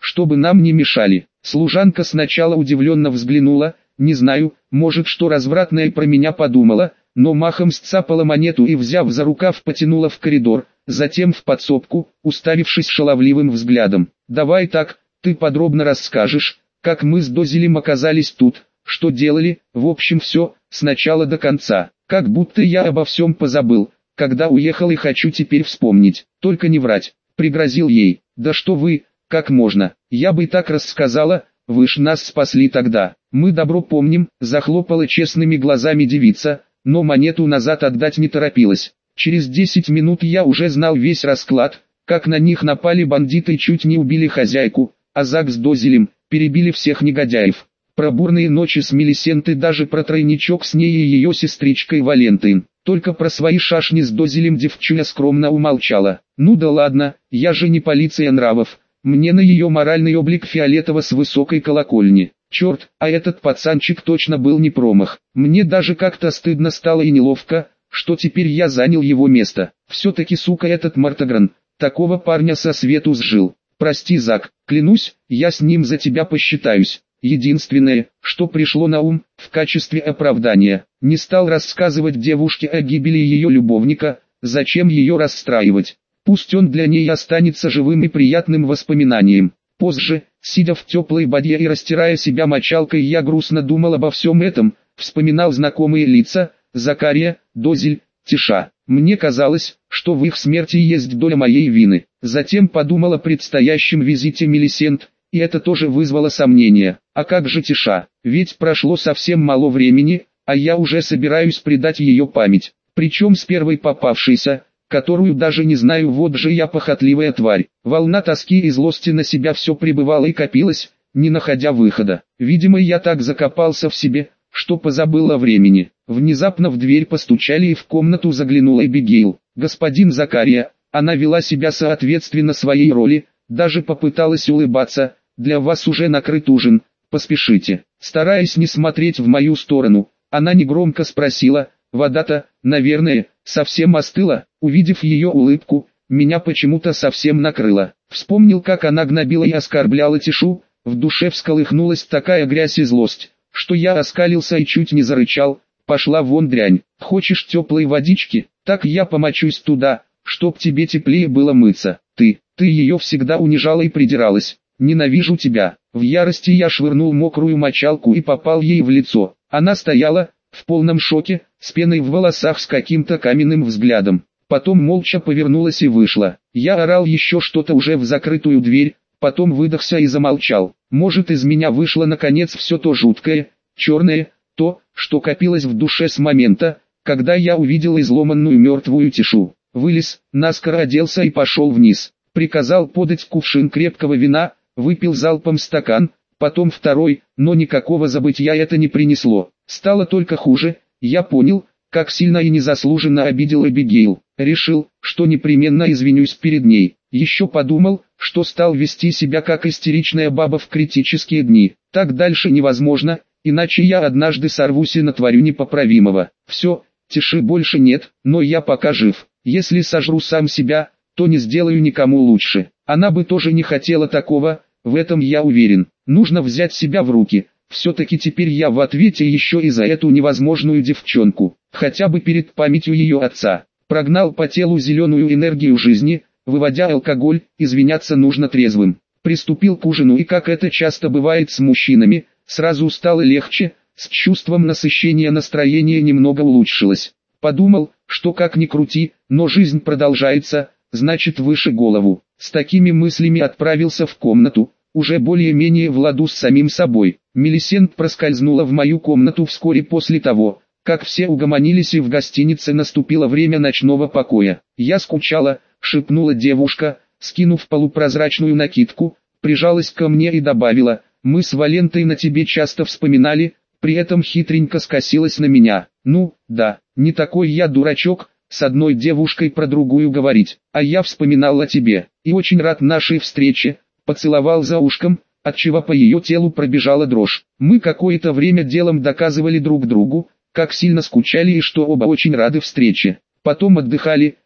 чтобы нам не мешали. Служанка сначала удивленно взглянула, не знаю, может что развратное про меня подумала, но махом сцапала монету и, взяв за рукав, потянула в коридор, затем в подсобку, уставившись шаловливым взглядом. «Давай так, ты подробно расскажешь, как мы с Дозелем оказались тут, что делали, в общем все, с начала до конца, как будто я обо всем позабыл, когда уехал и хочу теперь вспомнить, только не врать», — пригрозил ей. «Да что вы, как можно, я бы и так рассказала, вы ж нас спасли тогда». «Мы добро помним», — захлопала честными глазами девица, но монету назад отдать не торопилась. Через десять минут я уже знал весь расклад, как на них напали бандиты и чуть не убили хозяйку, а Зак с Дозелем перебили всех негодяев. Про бурные ночи с Мелисентой, даже про тройничок с ней и ее сестричкой Валентой. Только про свои шашни с Дозелем девчуля скромно умолчала. «Ну да ладно, я же не полиция нравов, мне на ее моральный облик фиолетово с высокой колокольни». Черт, а этот пацанчик точно был не промах. Мне даже как-то стыдно стало и неловко, что теперь я занял его место. Все-таки, сука, этот Мартагран, такого парня со свету сжил. Прости, Зак, клянусь, я с ним за тебя посчитаюсь. Единственное, что пришло на ум, в качестве оправдания, не стал рассказывать девушке о гибели ее любовника, зачем ее расстраивать. Пусть он для ней останется живым и приятным воспоминанием. Позже, сидя в теплой бадье и растирая себя мочалкой, я грустно думал обо всем этом, вспоминал знакомые лица, Закария, Дозель, Тиша. Мне казалось, что в их смерти есть доля моей вины. Затем подумал о предстоящем визите Мелисент, и это тоже вызвало сомнения. А как же Тиша? Ведь прошло совсем мало времени, а я уже собираюсь предать ее память. Причем с первой попавшейся, которую даже не знаю, вот же я похотливая тварь. Волна тоски и злости на себя все пребывала и копилась, не находя выхода. Видимо, я так закопался в себе, что позабыл о времени. Внезапно в дверь постучали и в комнату заглянула Эбигейл. «Господин Закария», она вела себя соответственно своей роли, даже попыталась улыбаться, «для вас уже накрыт ужин, поспешите». Стараясь не смотреть в мою сторону, она негромко спросила, «Вода-то, наверное, совсем остыла». Увидев ее улыбку, меня почему-то совсем накрыло. Вспомнил, как она гнобила и оскорбляла Тишу, в душе всколыхнулась такая грязь и злость, что я оскалился и чуть не зарычал. «Пошла вон, дрянь, хочешь теплой водички? Так я помочусь туда, чтоб тебе теплее было мыться. Ты, ты ее всегда унижала и придиралась. Ненавижу тебя». В ярости я швырнул мокрую мочалку и попал ей в лицо. Она стояла, в полном шоке, с пеной в волосах, с каким-то каменным взглядом. Потом молча повернулась и вышла. Я орал еще что-то уже в закрытую дверь, потом выдохся и замолчал. Может, из меня вышло наконец все то жуткое, черное, то, что копилось в душе с момента, когда я увидел изломанную мертвую Тишу. Вылез, наскоро оделся и пошел вниз. Приказал подать кувшин крепкого вина, выпил залпом стакан, потом второй, но никакого забытья это не принесло. Стало только хуже. Я понял, как сильно и незаслуженно обидел Эбигейл. Решил, что непременно извинюсь перед ней. Еще подумал, что стал вести себя как истеричная баба в критические дни. Так дальше невозможно, иначе я однажды сорвусь и натворю непоправимого. Все, Тиши больше нет, но я пока жив. Если сожру сам себя, то не сделаю никому лучше. Она бы тоже не хотела такого, в этом я уверен. Нужно взять себя в руки. Все-таки теперь я в ответе еще и за эту невозможную девчонку. Хотя бы перед памятью ее отца. Прогнал по телу зеленую энергию жизни, выводя алкоголь, извиняться нужно трезвым. Приступил к ужину и, как это часто бывает с мужчинами, сразу стало легче, с чувством насыщения настроение немного улучшилось. Подумал, что как ни крути, но жизнь продолжается, значит выше голову. С такими мыслями отправился в комнату, уже более-менее в ладу с самим собой. Мелисент проскользнула в мою комнату вскоре после того, как все угомонились и в гостинице наступило время ночного покоя. «Я скучала», — шепнула девушка, скинув полупрозрачную накидку, прижалась ко мне и добавила, «Мы с Валентой на тебе часто вспоминали», при этом хитренько скосилась на меня. «Ну, да, не такой я дурачок, с одной девушкой про другую говорить, а я вспоминал о тебе, и очень рад нашей встрече», поцеловал за ушком, отчего по ее телу пробежала дрожь. Мы какое-то время делом доказывали друг другу, как сильно скучали и что оба очень рады встрече. Потом отдыхали,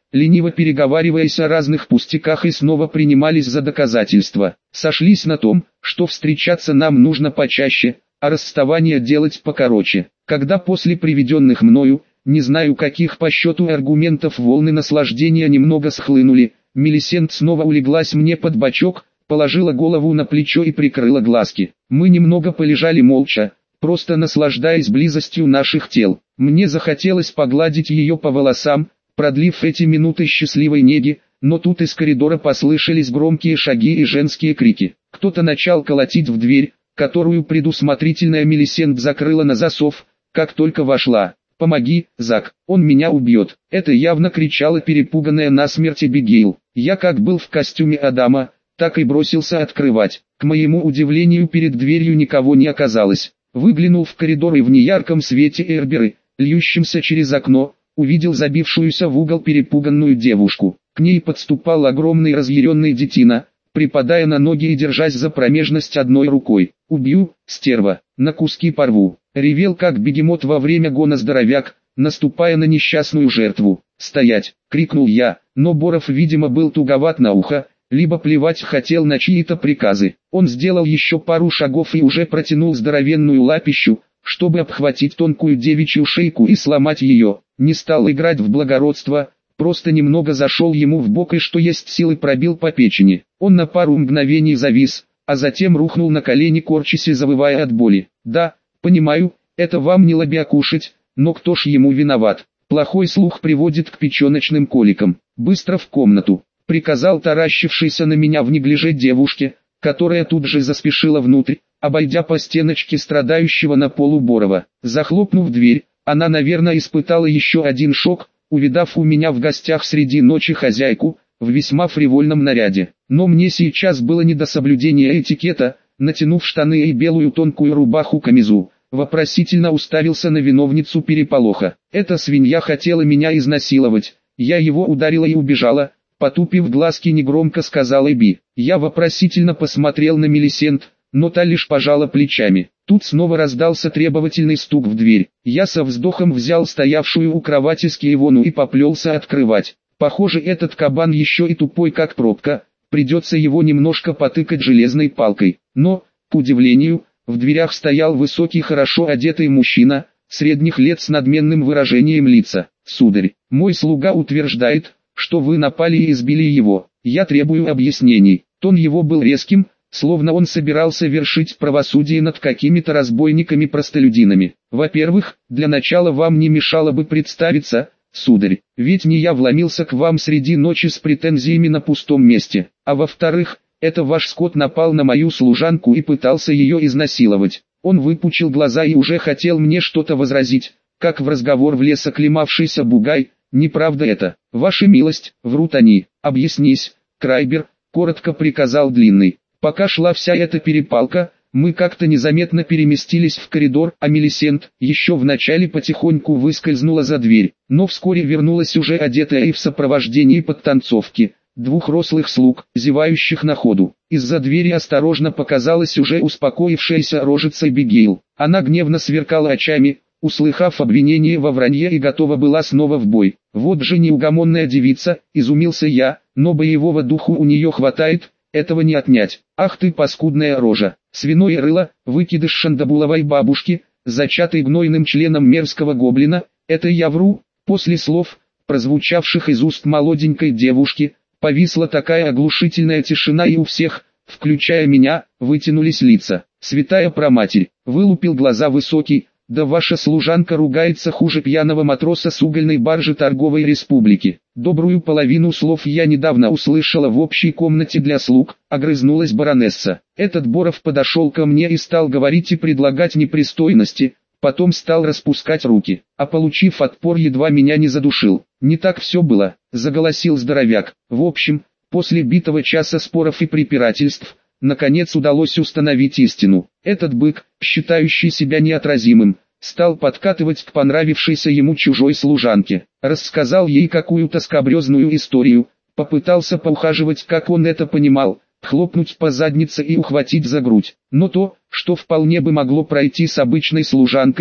лениво переговариваясь о разных пустяках и снова принимались за доказательства. Сошлись на том, что встречаться нам нужно почаще, а расставание делать покороче. Когда после приведенных мною, не знаю каких по счету аргументов, волны наслаждения немного схлынули, Мелисент снова улеглась мне под бочок, положила голову на плечо и прикрыла глазки. Мы немного полежали молча, просто наслаждаясь близостью наших тел. Мне захотелось погладить ее по волосам, продлив эти минуты счастливой неги, но тут из коридора послышались громкие шаги и женские крики. Кто-то начал колотить в дверь, которую предусмотрительная Мелисент закрыла на засов, как только вошла. «Помоги, Зак, он меня убьет!» Это явно кричала перепуганная насмерть Эбигейл. Я как был в костюме Адама, так и бросился открывать. К моему удивлению, перед дверью никого не оказалось. Выглянул в коридор и в неярком свете Эрберы, льющемся через окно, увидел забившуюся в угол перепуганную девушку. К ней подступал огромный разъяренный детина, припадая на ноги и держась за промежность одной рукой. «Убью, стерва, на куски порву!» Ревел как бегемот во время гона здоровяк, наступая на несчастную жертву. «Стоять!» — крикнул я, но Боров, видимо, был туговат на ухо, либо плевать хотел на чьи-то приказы. Он сделал еще пару шагов и уже протянул здоровенную лапищу, чтобы обхватить тонкую девичью шейку и сломать ее. Не стал играть в благородство, просто немного зашел ему в бок и что есть силы пробил по печени. Он на пару мгновений завис, а затем рухнул на колени, корчась и завывая от боли. «Да, понимаю, это вам не лобя кушать, но кто ж ему виноват? Плохой слух приводит к печеночным коликам. Быстро в комнату!» — приказал таращившийся на меня в неглиже девушке, которая тут же заспешила внутрь, обойдя по стеночке страдающего на полу Борова. Захлопнув дверь, она, наверное, испытала еще один шок, увидав у меня в гостях среди ночи хозяйку, в весьма фривольном наряде. Но мне сейчас было не до соблюдения этикета. Натянув штаны и белую тонкую рубаху-камизу, вопросительно уставился на виновницу переполоха. Эта свинья хотела меня изнасиловать, я его ударила и убежала, потупив глазки, негромко сказал Эбби. Я вопросительно посмотрел на Мелисент, но та лишь пожала плечами. Тут снова раздался требовательный стук в дверь. Я со вздохом взял стоявшую у кровати Скиевону и поплелся открывать. Похоже, этот кабан еще и тупой как пробка, придется его немножко потыкать железной палкой. Но, к удивлению, в дверях стоял высокий, хорошо одетый мужчина, средних лет с надменным выражением лица. «Сударь, мой слуга утверждает, что вы напали и избили его. Я требую объяснений». Тон его был резким, словно он собирался вершить правосудие над какими-то разбойниками-простолюдинами. «Во-первых, для начала вам не мешало бы представиться, сударь, ведь не я вломился к вам среди ночи с претензиями на пустом месте. А во-вторых, это ваш скот напал на мою служанку и пытался ее изнасиловать». Он выпучил глаза и уже хотел мне что-то возразить, как в разговор влез оклемавшийся бугай. «Неправда это, ваша милость», — врут они. «Объяснись, Крайбер», — коротко приказал Длинный. Пока шла вся эта перепалка, мы как-то незаметно переместились в коридор, а Мелисент еще вначале потихоньку выскользнула за дверь, но вскоре вернулась уже одетая и в сопровождении подтанцовки двух рослых слуг, зевающих на ходу. Из-за двери осторожно показалась уже успокоившаяся рожица Эбигейл. Она гневно сверкала очами, услыхав обвинение во вранье, и готова была снова в бой. «Вот же неугомонная девица», — изумился я, но боевого духу у нее хватает, этого не отнять. «Ах ты паскудная рожа, свиное рыло, выкидыш шандабуловой бабушки, зачатый гнойным членом мерзкого гоблина, это я вру». После слов, прозвучавших из уст молоденькой девушки, повисла такая оглушительная тишина, и у всех, включая меня, вытянулись лица. «Святая проматерь», — вылупил глаза высокий, «да ваша служанка ругается хуже пьяного матроса с угольной баржи торговой республики». Добрую половину слов я недавно услышала в общей комнате для слуг, огрызнулась баронесса. Этот Боров подошел ко мне и стал говорить и предлагать непристойности, потом стал распускать руки, а получив отпор, едва меня не задушил. «Не так все было», — заголосил здоровяк. В общем, после битого часа споров и препирательств, наконец удалось установить истину. Этот бык, считающий себя неотразимым, стал подкатывать к понравившейся ему чужой служанке, рассказал ей какую-то скабрезную историю, попытался поухаживать, как он это понимал, хлопнуть по заднице и ухватить за грудь. Но то, что вполне бы могло пройти с обычной служанкой,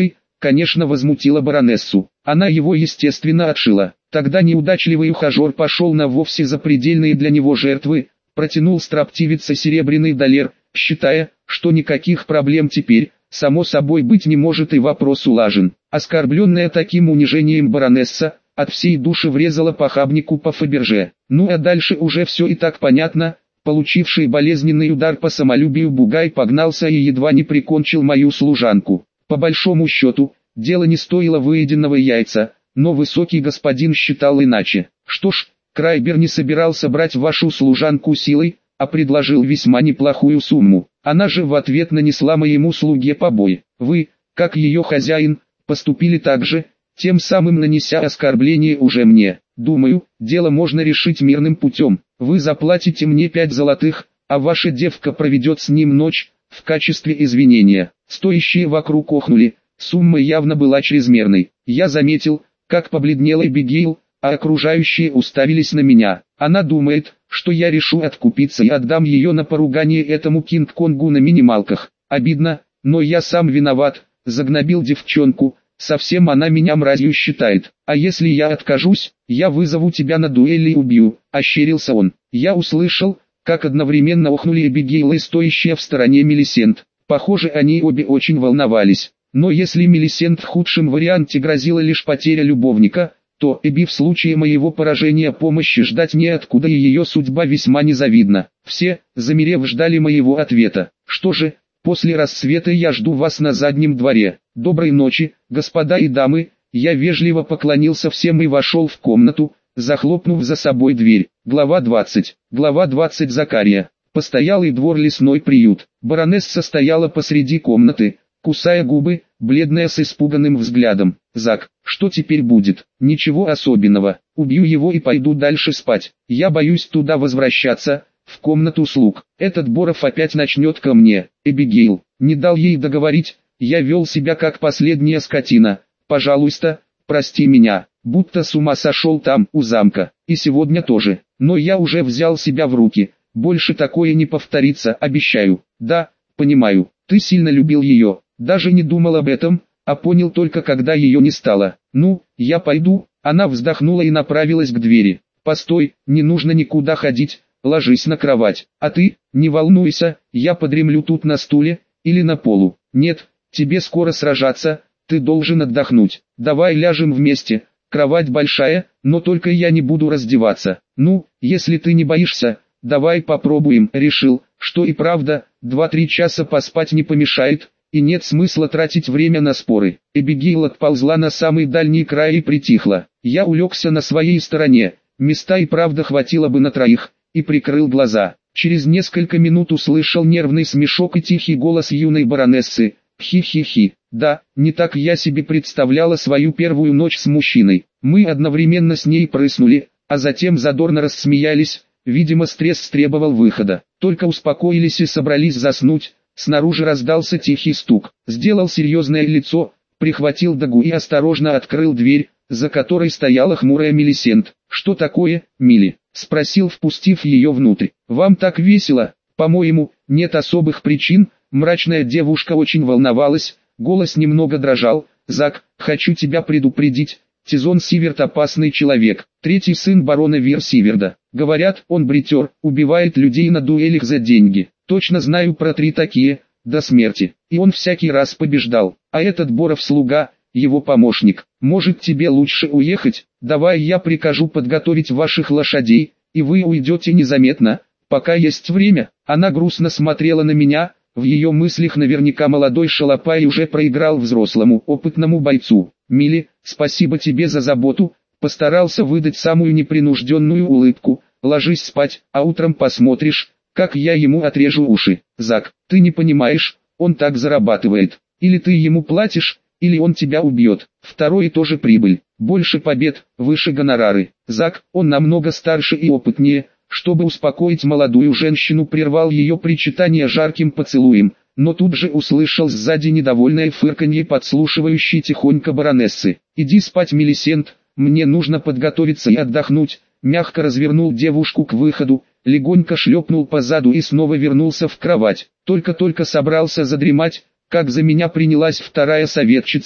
конечно, возмутило баронессу. Она его естественно отшила. Тогда неудачливый ухажер пошел на вовсе запредельные для него жертвы, протянул строптивице серебряный далер, считая, что никаких проблем теперь, само собой быть не может и вопрос улажен. Оскорбленная таким унижением баронесса, от всей души врезала похабнику по Фаберже. Ну а дальше уже все и так понятно. Получивший болезненный удар по самолюбию бугай погнался и едва не прикончил мою служанку. По большому счету, дело не стоило выеденного яйца, но высокий господин считал иначе. Что ж, Крайбер не собирался брать вашу служанку силой, а предложил весьма неплохую сумму. Она же в ответ нанесла моему слуге побои. Вы, как ее хозяин, поступили так же, тем самым нанеся оскорбление уже мне. Думаю, дело можно решить мирным путем. Вы заплатите мне пять золотых, а ваша девка проведет с ним ночь, в качестве извинения. Стоящие вокруг охнули, сумма явно была чрезмерной. Я заметил, как побледнела Эбигейл, а окружающие уставились на меня. Она думает, что я решу откупиться и отдам ее на поругание этому Кинг-Конгу на минималках. Обидно, но я сам виноват, загнобил девчонку. Совсем она меня мразью считает. А если я откажусь, я вызову тебя на дуэль и убью, ощерился он. Я услышал, как одновременно охнули Эбигейл и стоящая в стороне Мелисент. Похоже, они обе очень волновались. Но если Мелисент в худшем варианте грозила лишь потеря любовника, то Эбби в случае моего поражения помощи ждать неоткуда, и ее судьба весьма незавидна. Все, замерев, ждали моего ответа. Что же, после рассвета я жду вас на заднем дворе. Доброй ночи, господа и дамы. Я вежливо поклонился всем и вошел в комнату, захлопнув за собой дверь. Глава двадцать. Глава двадцать. Закария. Постоялый двор, лесной приют. Баронесса стояла посреди комнаты, кусая губы, бледная с испуганным взглядом. «Зак, что теперь будет?» «Ничего особенного. Убью его и пойду дальше спать. Я боюсь туда возвращаться, в комнату слуг. Этот Боров опять начнет ко мне». Эбигейл. Не дал ей договорить. Я вел себя как последняя скотина. «Пожалуйста, прости меня, будто с ума сошел там, у замка. И сегодня тоже. Но я уже взял себя в руки. Больше такое не повторится, обещаю». «Да, понимаю. Ты сильно любил ее». Даже не думал об этом, а понял только когда ее не стало. «Ну, я пойду». Она вздохнула и направилась к двери. «Постой, не нужно никуда ходить, ложись на кровать. А ты, не волнуйся, я подремлю тут на стуле, или на полу». «Нет, тебе скоро сражаться, ты должен отдохнуть. Давай ляжем вместе, кровать большая, но только я не буду раздеваться». «Ну, если ты не боишься, давай попробуем». Решил, что и правда, два-три часа поспать не помешает, и нет смысла тратить время на споры. Эбигейл отползла на самый дальний край и притихла. Я улегся на своей стороне, места и правда хватило бы на троих, и прикрыл глаза. Через несколько минут услышал нервный смешок и тихий голос юной баронессы. Хи-хи-хи. Да, не так я себе представляла свою первую ночь с мужчиной. Мы одновременно с ней прыснули, а затем задорно рассмеялись. Видимо, стресс требовал выхода. Только успокоились и собрались заснуть. Снаружи раздался тихий стук. Сделал серьезное лицо, прихватил дагу и осторожно открыл дверь, за которой стояла хмурая Мелисент. «Что такое, Мили?» — спросил, впустив ее внутрь. «Вам так весело?» «По-моему, нет особых причин». Мрачная девушка очень волновалась, голос немного дрожал. «Зак, хочу тебя предупредить, Тизон Сиверт опасный человек, третий сын барона Вир Сиверда. Говорят, он бритер, убивает людей на дуэлях за деньги. Точно знаю про три такие, до смерти. И он всякий раз побеждал. А этот Боров слуга, его помощник. Может, тебе лучше уехать? Давай я прикажу подготовить ваших лошадей, и вы уйдете незаметно, пока есть время». Она грустно смотрела на меня. В ее мыслях наверняка молодой шалопай уже проиграл взрослому, опытному бойцу. «Мили, спасибо тебе за заботу», постарался выдать самую непринужденную улыбку. «Ложись спать, а утром посмотришь, как я ему отрежу уши». «Зак, ты не понимаешь, он так зарабатывает. Или ты ему платишь, или он тебя убьет. Второе тоже прибыль. Больше побед, выше гонорары». Зак, он намного старше и опытнее. Чтобы успокоить молодую женщину, прервал ее причитание жарким поцелуем, но тут же услышал сзади недовольное фырканье подслушивающей тихонько баронессы. «Иди спать, Мелисент, мне нужно подготовиться и отдохнуть». Мягко развернул девушку к выходу, легонько шлепнул по заду и снова вернулся в кровать. Только-только собрался задремать, как за меня принялась вторая советчица.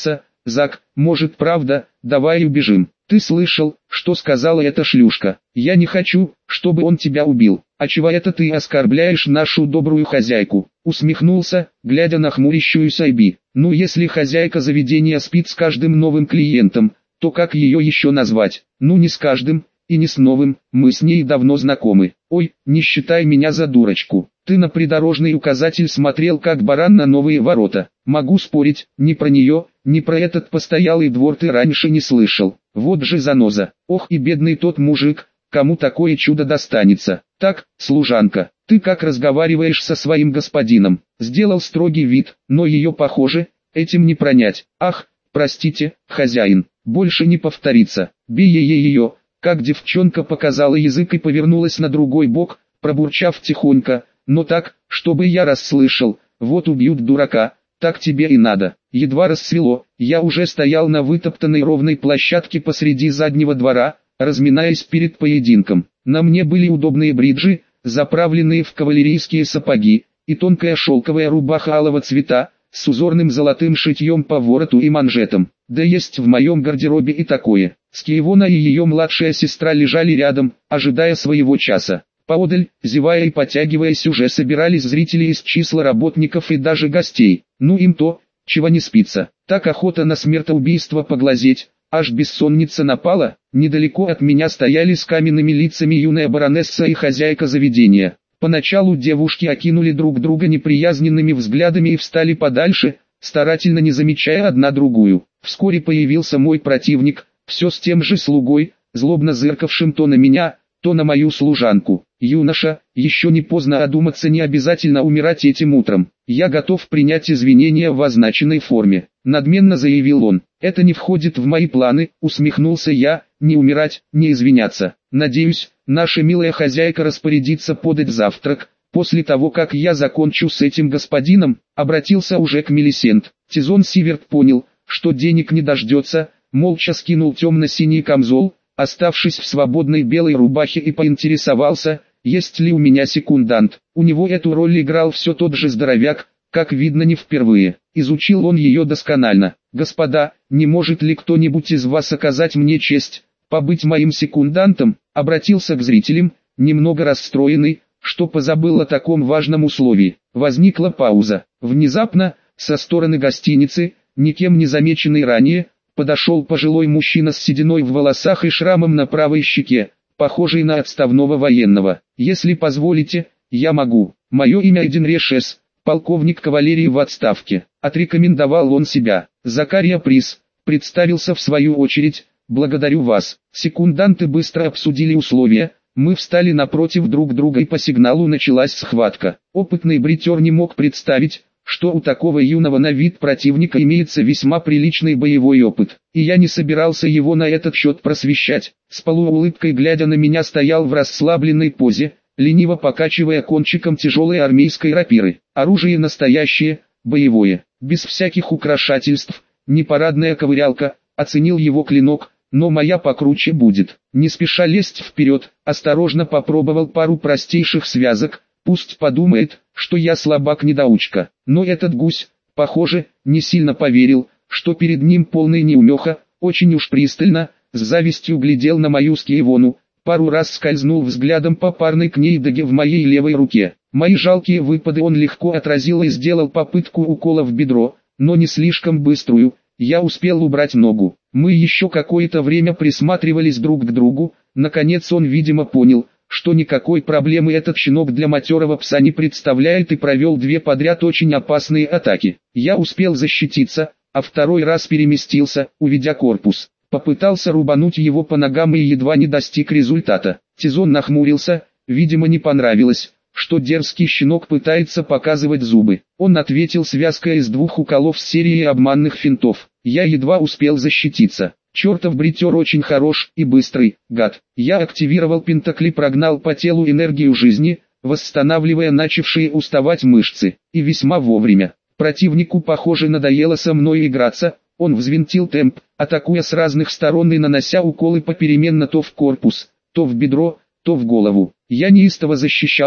Зак, может правда, давай убежим. Ты слышал, что сказала эта шлюшка? Я не хочу, чтобы он тебя убил. А чего это ты оскорбляешь нашу добрую хозяйку? Усмехнулся, глядя на хмурящуюся Эбби. Ну если хозяйка заведения спит с каждым новым клиентом, то как ее еще назвать? Ну не с каждым, и не с новым, мы с ней давно знакомы. Ой, не считай меня за дурочку. Ты на придорожный указатель смотрел как баран на новые ворота. Могу спорить, ни про нее, ни про этот постоялый двор ты раньше не слышал. Вот же заноза. Ох и бедный тот мужик, кому такое чудо достанется. Так, служанка, ты как разговариваешь со своим господином? Сделал строгий вид, но ее, похоже, этим не пронять. Ах, простите, хозяин, больше не повторится. Бей ее, как девчонка показала язык и повернулась на другой бок, пробурчав тихонько, но так, чтобы я расслышал. Вот убьют дурака, так тебе и надо. Едва рассвело, я уже стоял на вытоптанной ровной площадке посреди заднего двора, разминаясь перед поединком. На мне были удобные бриджи, заправленные в кавалерийские сапоги, и тонкая шелковая рубаха алого цвета, с узорным золотым шитьем по вороту и манжетам. Да есть в моем гардеробе и такое. Скиевона и ее младшая сестра лежали рядом, ожидая своего часа. Поодаль, зевая и потягиваясь, уже собирались зрители из числа работников и даже гостей. Ну им то, чего не спится. Так охота на смертоубийство поглазеть, аж бессонница напала. Недалеко от меня стояли с каменными лицами юная баронесса и хозяйка заведения. Поначалу девушки окинули друг друга неприязненными взглядами и встали подальше, старательно не замечая одна другую. Вскоре появился мой противник, все с тем же слугой, злобно зыркавшим то на меня, то на мою служанку. «Юноша, еще не поздно одуматься, не обязательно умирать этим утром. Я готов принять извинения в означенной форме», — надменно заявил он. «Это не входит в мои планы», — усмехнулся я, — «не умирать, не извиняться. Надеюсь, наша милая хозяйка распорядится подать завтрак». После того, как я закончу с этим господином, обратился уже к Мелисент. Тизон Сиверт понял, что денег не дождется, молча скинул темно-синий камзол, оставшись в свободной белой рубахе, и поинтересовался, есть ли у меня секундант. У него эту роль играл все тот же здоровяк, как видно не впервые. Изучил он ее досконально. «Господа, не может ли кто-нибудь из вас оказать мне честь, побыть моим секундантом?» Обратился к зрителям, немного расстроенный, что позабыл о таком важном условии. Возникла пауза. Внезапно, со стороны гостиницы, никем не замеченный ранее, подошел пожилой мужчина с сединой в волосах и шрамом на правой щеке, похожий на отставного военного. «Если позволите, я могу. Мое имя Эдин Решес, полковник кавалерии в отставке», — отрекомендовал он себя. Закария Прис представился в свою очередь. «Благодарю вас». Секунданты быстро обсудили условия. Мы встали напротив друг друга, и по сигналу началась схватка. Опытный бритер не мог представить, что у такого юного на вид противника имеется весьма приличный боевой опыт. И я не собирался его на этот счет просвещать. С полуулыбкой глядя на меня стоял в расслабленной позе, лениво покачивая кончиком тяжелой армейской рапиры. Оружие настоящее, боевое, без всяких украшательств, не парадная ковырялка. Оценил его клинок, но моя покруче будет. Не спеша лезть вперед, осторожно попробовал пару простейших связок. Пусть подумает, что я слабак-недоучка. Но этот гусь, похоже, не сильно поверил, что перед ним полный неумеха, очень уж пристально, с завистью глядел на мою скиевону, пару раз скользнул взглядом по парной к ней даге в моей левой руке. Мои жалкие выпады он легко отразил и сделал попытку укола в бедро, но не слишком быструю. Я успел убрать ногу. Мы еще какое-то время присматривались друг к другу. Наконец он, видимо, понял, что никакой проблемы этот щенок для матерого пса не представляет, и провел две подряд очень опасные атаки. Я успел защититься, а второй раз переместился, уведя корпус. Попытался рубануть его по ногам и едва не достиг результата. Тизон нахмурился, видимо не понравилось, что дерзкий щенок пытается показывать зубы. Он ответил связкой из двух уколов с серией обманных финтов. Я едва успел защититься. Чертов бритер очень хорош и быстрый, гад. Я активировал пентакли, прогнал по телу энергию жизни, восстанавливая начавшие уставать мышцы. И весьма вовремя. Противнику, похоже, надоело со мной играться. Он взвинтил темп, атакуя с разных сторон и нанося уколы попеременно то в корпус, то в бедро, то в голову. Я неистово защищался,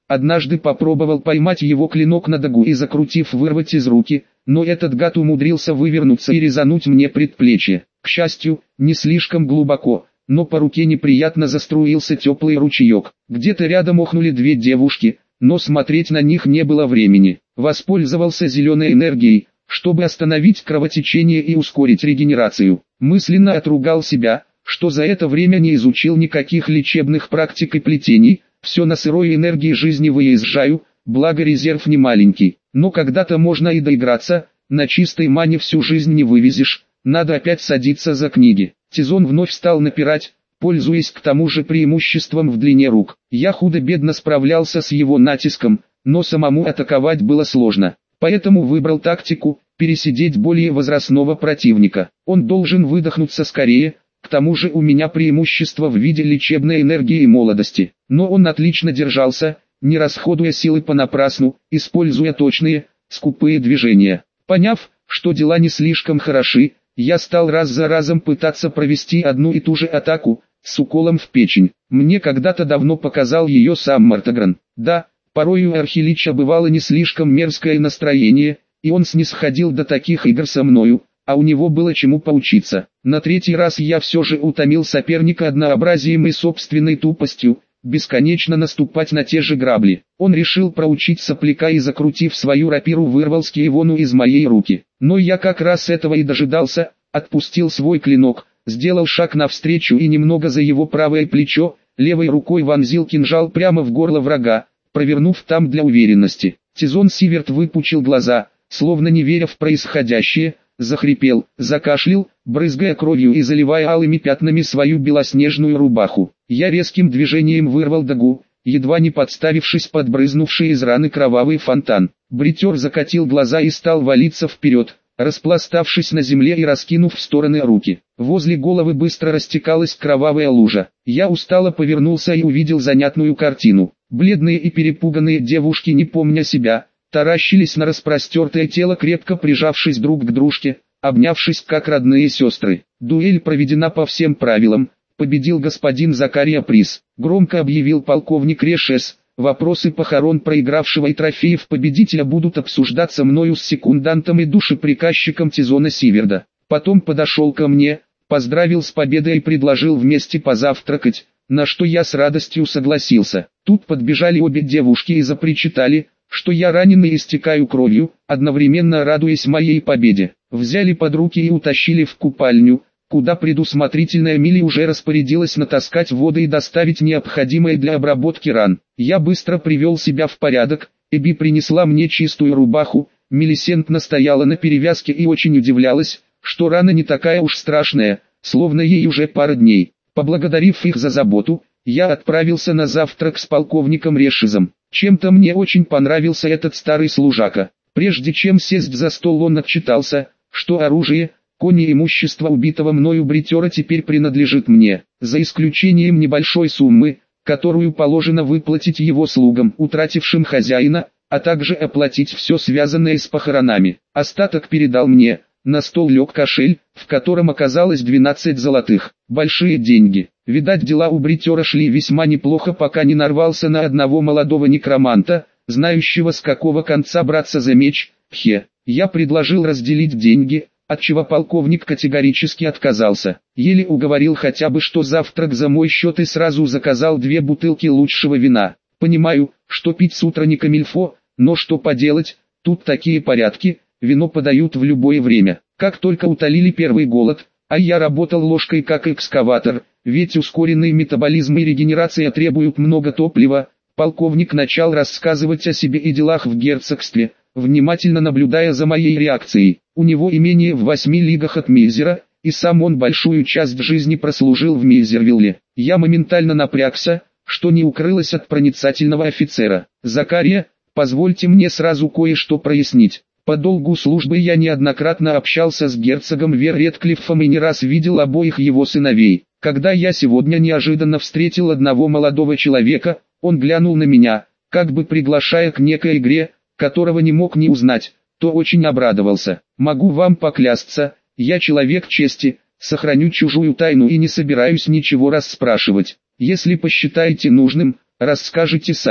Однажды попробовал поймать его клинок на дагу и закрутив вырвать из руки, но этот гад умудрился вывернуться и резануть мне предплечье. К счастью, не слишком глубоко, но по руке неприятно заструился теплый ручеек. Где-то рядом охнули две девушки, но смотреть на них не было времени. Воспользовался зеленой энергией, чтобы остановить кровотечение и ускорить регенерацию. Мысленно отругал себя, что за это время не изучил никаких лечебных практик и плетений, все на сырой энергии жизни выезжаю, благо резерв не маленький. Но когда-то можно и доиграться, на чистой мане всю жизнь не вывезешь, надо опять садиться за книги. Тизон вновь стал напирать, пользуясь к тому же преимуществом в длине рук. Я худо-бедно справлялся с его натиском, но самому атаковать было сложно. Поэтому выбрал тактику, пересидеть более возрастного противника. Он должен выдохнуться скорее, к тому же у меня преимущество в виде лечебной энергии и молодости. Но он отлично держался, не расходуя силы понапрасну, используя точные, скупые движения. Поняв, что дела не слишком хороши, я стал раз за разом пытаться провести одну и ту же атаку, с уколом в печень. Мне когда-то давно показал ее сам Мартагран. Да, порой у Архилича бывало не слишком мерзкое настроение, и он снисходил до таких игр со мною, а у него было чему поучиться. На третий раз я все же утомил соперника однообразием и собственной тупостью, бесконечно наступать на те же грабли. Он решил проучить сопляка и, закрутив свою рапиру, вырвал скиевону из моей руки. Но я как раз этого и дожидался, отпустил свой клинок, сделал шаг навстречу и немного за его правое плечо, левой рукой вонзил кинжал прямо в горло врага, провернув там для уверенности. Тизон Сиверт выпучил глаза, словно не веря в происходящее, захрипел, закашлял, брызгая кровью и заливая алыми пятнами свою белоснежную рубаху. Я резким движением вырвал дагу, едва не подставившись под брызнувший из раны кровавый фонтан. Бритер закатил глаза и стал валиться вперед, распластавшись на земле и раскинув в стороны руки. Возле головы быстро растекалась кровавая лужа. Я устало повернулся и увидел занятную картину. Бледные и перепуганные девушки, не помня себя, таращились на распростертое тело, крепко прижавшись друг к дружке, обнявшись как родные сестры. Дуэль проведена по всем правилам, победил господин Закария Приз, громко объявил полковник Решес. Вопросы похорон проигравшего и трофеев победителя будут обсуждаться мною с секундантом и душеприказчиком Тизона Сиверда. Потом подошел ко мне, поздравил с победой и предложил вместе позавтракать, на что я с радостью согласился. Тут подбежали обе девушки и запричитали, что я ранен и истекаю кровью, одновременно радуясь моей победе. Взяли под руки и утащили в купальню, куда предусмотрительная Мили уже распорядилась натаскать воды и доставить необходимое для обработки ран. Я быстро привел себя в порядок, Эбби принесла мне чистую рубаху, Милисент настояла на перевязке и очень удивлялась, что рана не такая уж страшная, словно ей уже пара дней. Поблагодарив их за заботу, я отправился на завтрак с полковником Решизом. Чем-то мне очень понравился этот старый служака. Прежде чем сесть за стол, он отчитался, что оружие, кони и имущество убитого мною бритера теперь принадлежит мне, за исключением небольшой суммы, которую положено выплатить его слугам, утратившим хозяина, а также оплатить все связанное с похоронами. Остаток передал мне. На стол лег кошель, в котором оказалось двенадцать золотых. Большие деньги. Видать, дела у бритера шли весьма неплохо, пока не нарвался на одного молодого некроманта, знающего с какого конца браться за меч. Хе. Я предложил разделить деньги, отчего полковник категорически отказался. Еле уговорил хотя бы, что завтрак за мой счет, и сразу заказал две бутылки лучшего вина. Понимаю, что пить с утра не камильфо, но что поделать, тут такие порядки. Вино подают в любое время. Как только утолили первый голод, а я работал ложкой как экскаватор, ведь ускоренный метаболизм и регенерация требуют много топлива, полковник начал рассказывать о себе и делах в герцогстве, внимательно наблюдая за моей реакцией. У него имение в восьми лигах от Мильзера, и сам он большую часть жизни прослужил в Мильзервилле. Я моментально напрягся, что не укрылось от проницательного офицера. «Закария, позвольте мне сразу кое-что прояснить. По долгу службы я неоднократно общался с герцогом Вер Редклиффом и не раз видел обоих его сыновей. Когда я сегодня неожиданно встретил одного молодого человека, он глянул на меня, как бы приглашая к некой игре, которого не мог не узнать, то очень обрадовался. Могу вам поклясться, я человек чести, сохраню чужую тайну и не собираюсь ничего расспрашивать. Если посчитаете нужным, расскажите сами.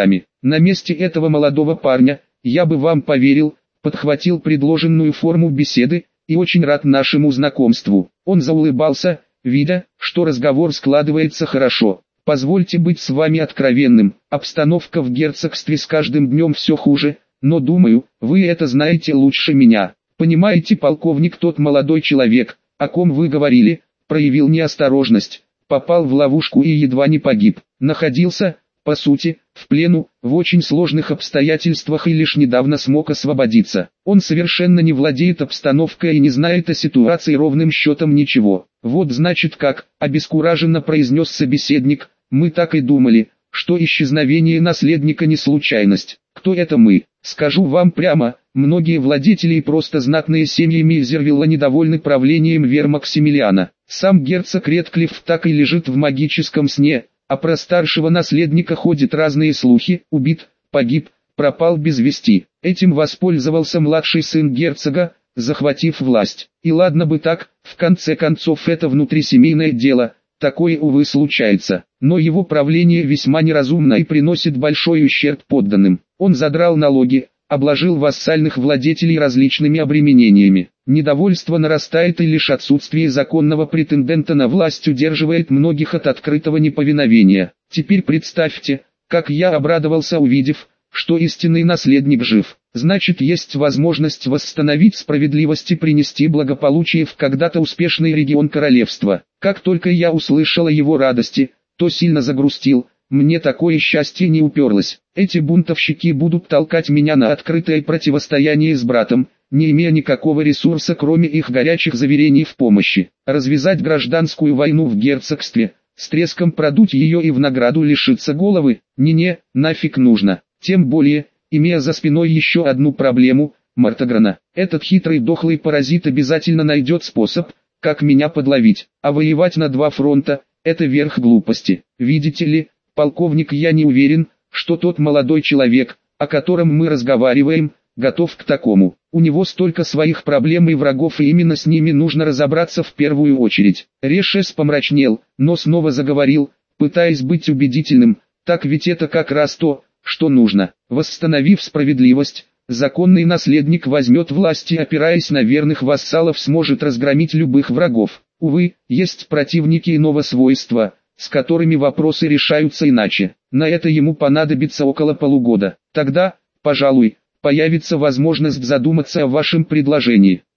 На месте этого молодого парня, я бы вам поверил, подхватил предложенную форму беседы, и очень рад нашему знакомству. Он заулыбался, видя, что разговор складывается хорошо. Позвольте быть с вами откровенным, обстановка в герцогстве с каждым днем все хуже, но думаю, вы это знаете лучше меня. Понимаете, полковник, тот молодой человек, о ком вы говорили, проявил неосторожность, попал в ловушку и едва не погиб. Находился, по сути, в плену, в очень сложных обстоятельствах и лишь недавно смог освободиться. Он совершенно не владеет обстановкой и не знает о ситуации ровным счетом ничего. Вот значит как, обескураженно произнес собеседник, мы так и думали, что исчезновение наследника не случайность. Кто это мы? Скажу вам прямо, многие владетели и просто знатные семьи Мизервилла недовольны правлением Вер Максимилиана. Сам герцог Редклифф так и лежит в магическом сне, а про старшего наследника ходят разные слухи: убит, погиб, пропал без вести. Этим воспользовался младший сын герцога, захватив власть. И ладно бы так, в конце концов это внутрисемейное дело, такое, увы, случается. Но его правление весьма неразумно и приносит большой ущерб подданным. Он задрал налоги, обложил вассальных владетелей различными обременениями. Недовольство нарастает, и лишь отсутствие законного претендента на власть удерживает многих от открытого неповиновения. Теперь представьте, как я обрадовался, увидев, что истинный наследник жив. Значит, есть возможность восстановить справедливость и принести благополучие в когда-то успешный регион королевства. Как только я услышал о его радости, то сильно загрустил. Мне такое счастье не уперлось. Эти бунтовщики будут толкать меня на открытое противостояние с братом, не имея никакого ресурса, кроме их горячих заверений в помощи. Развязать гражданскую войну в герцогстве, с треском продуть ее и в награду лишиться головы, не-не, нафиг нужно. Тем более, имея за спиной еще одну проблему, Мартаграна. Этот хитрый дохлый паразит обязательно найдет способ, как меня подловить. А воевать на два фронта – это верх глупости. Видите ли, полковник, я не уверен, что тот молодой человек, о котором мы разговариваем, готов к такому. У него столько своих проблем и врагов, и именно с ними нужно разобраться в первую очередь. Решес помрачнел, но снова заговорил, пытаясь быть убедительным, так ведь это как раз то, что нужно. Восстановив справедливость, законный наследник возьмет власть и, опираясь на верных вассалов, сможет разгромить любых врагов. Увы, есть противники иного свойства, с которыми вопросы решаются иначе. На это ему понадобится около полугода. Тогда, пожалуй, появится возможность задуматься о вашем предложении.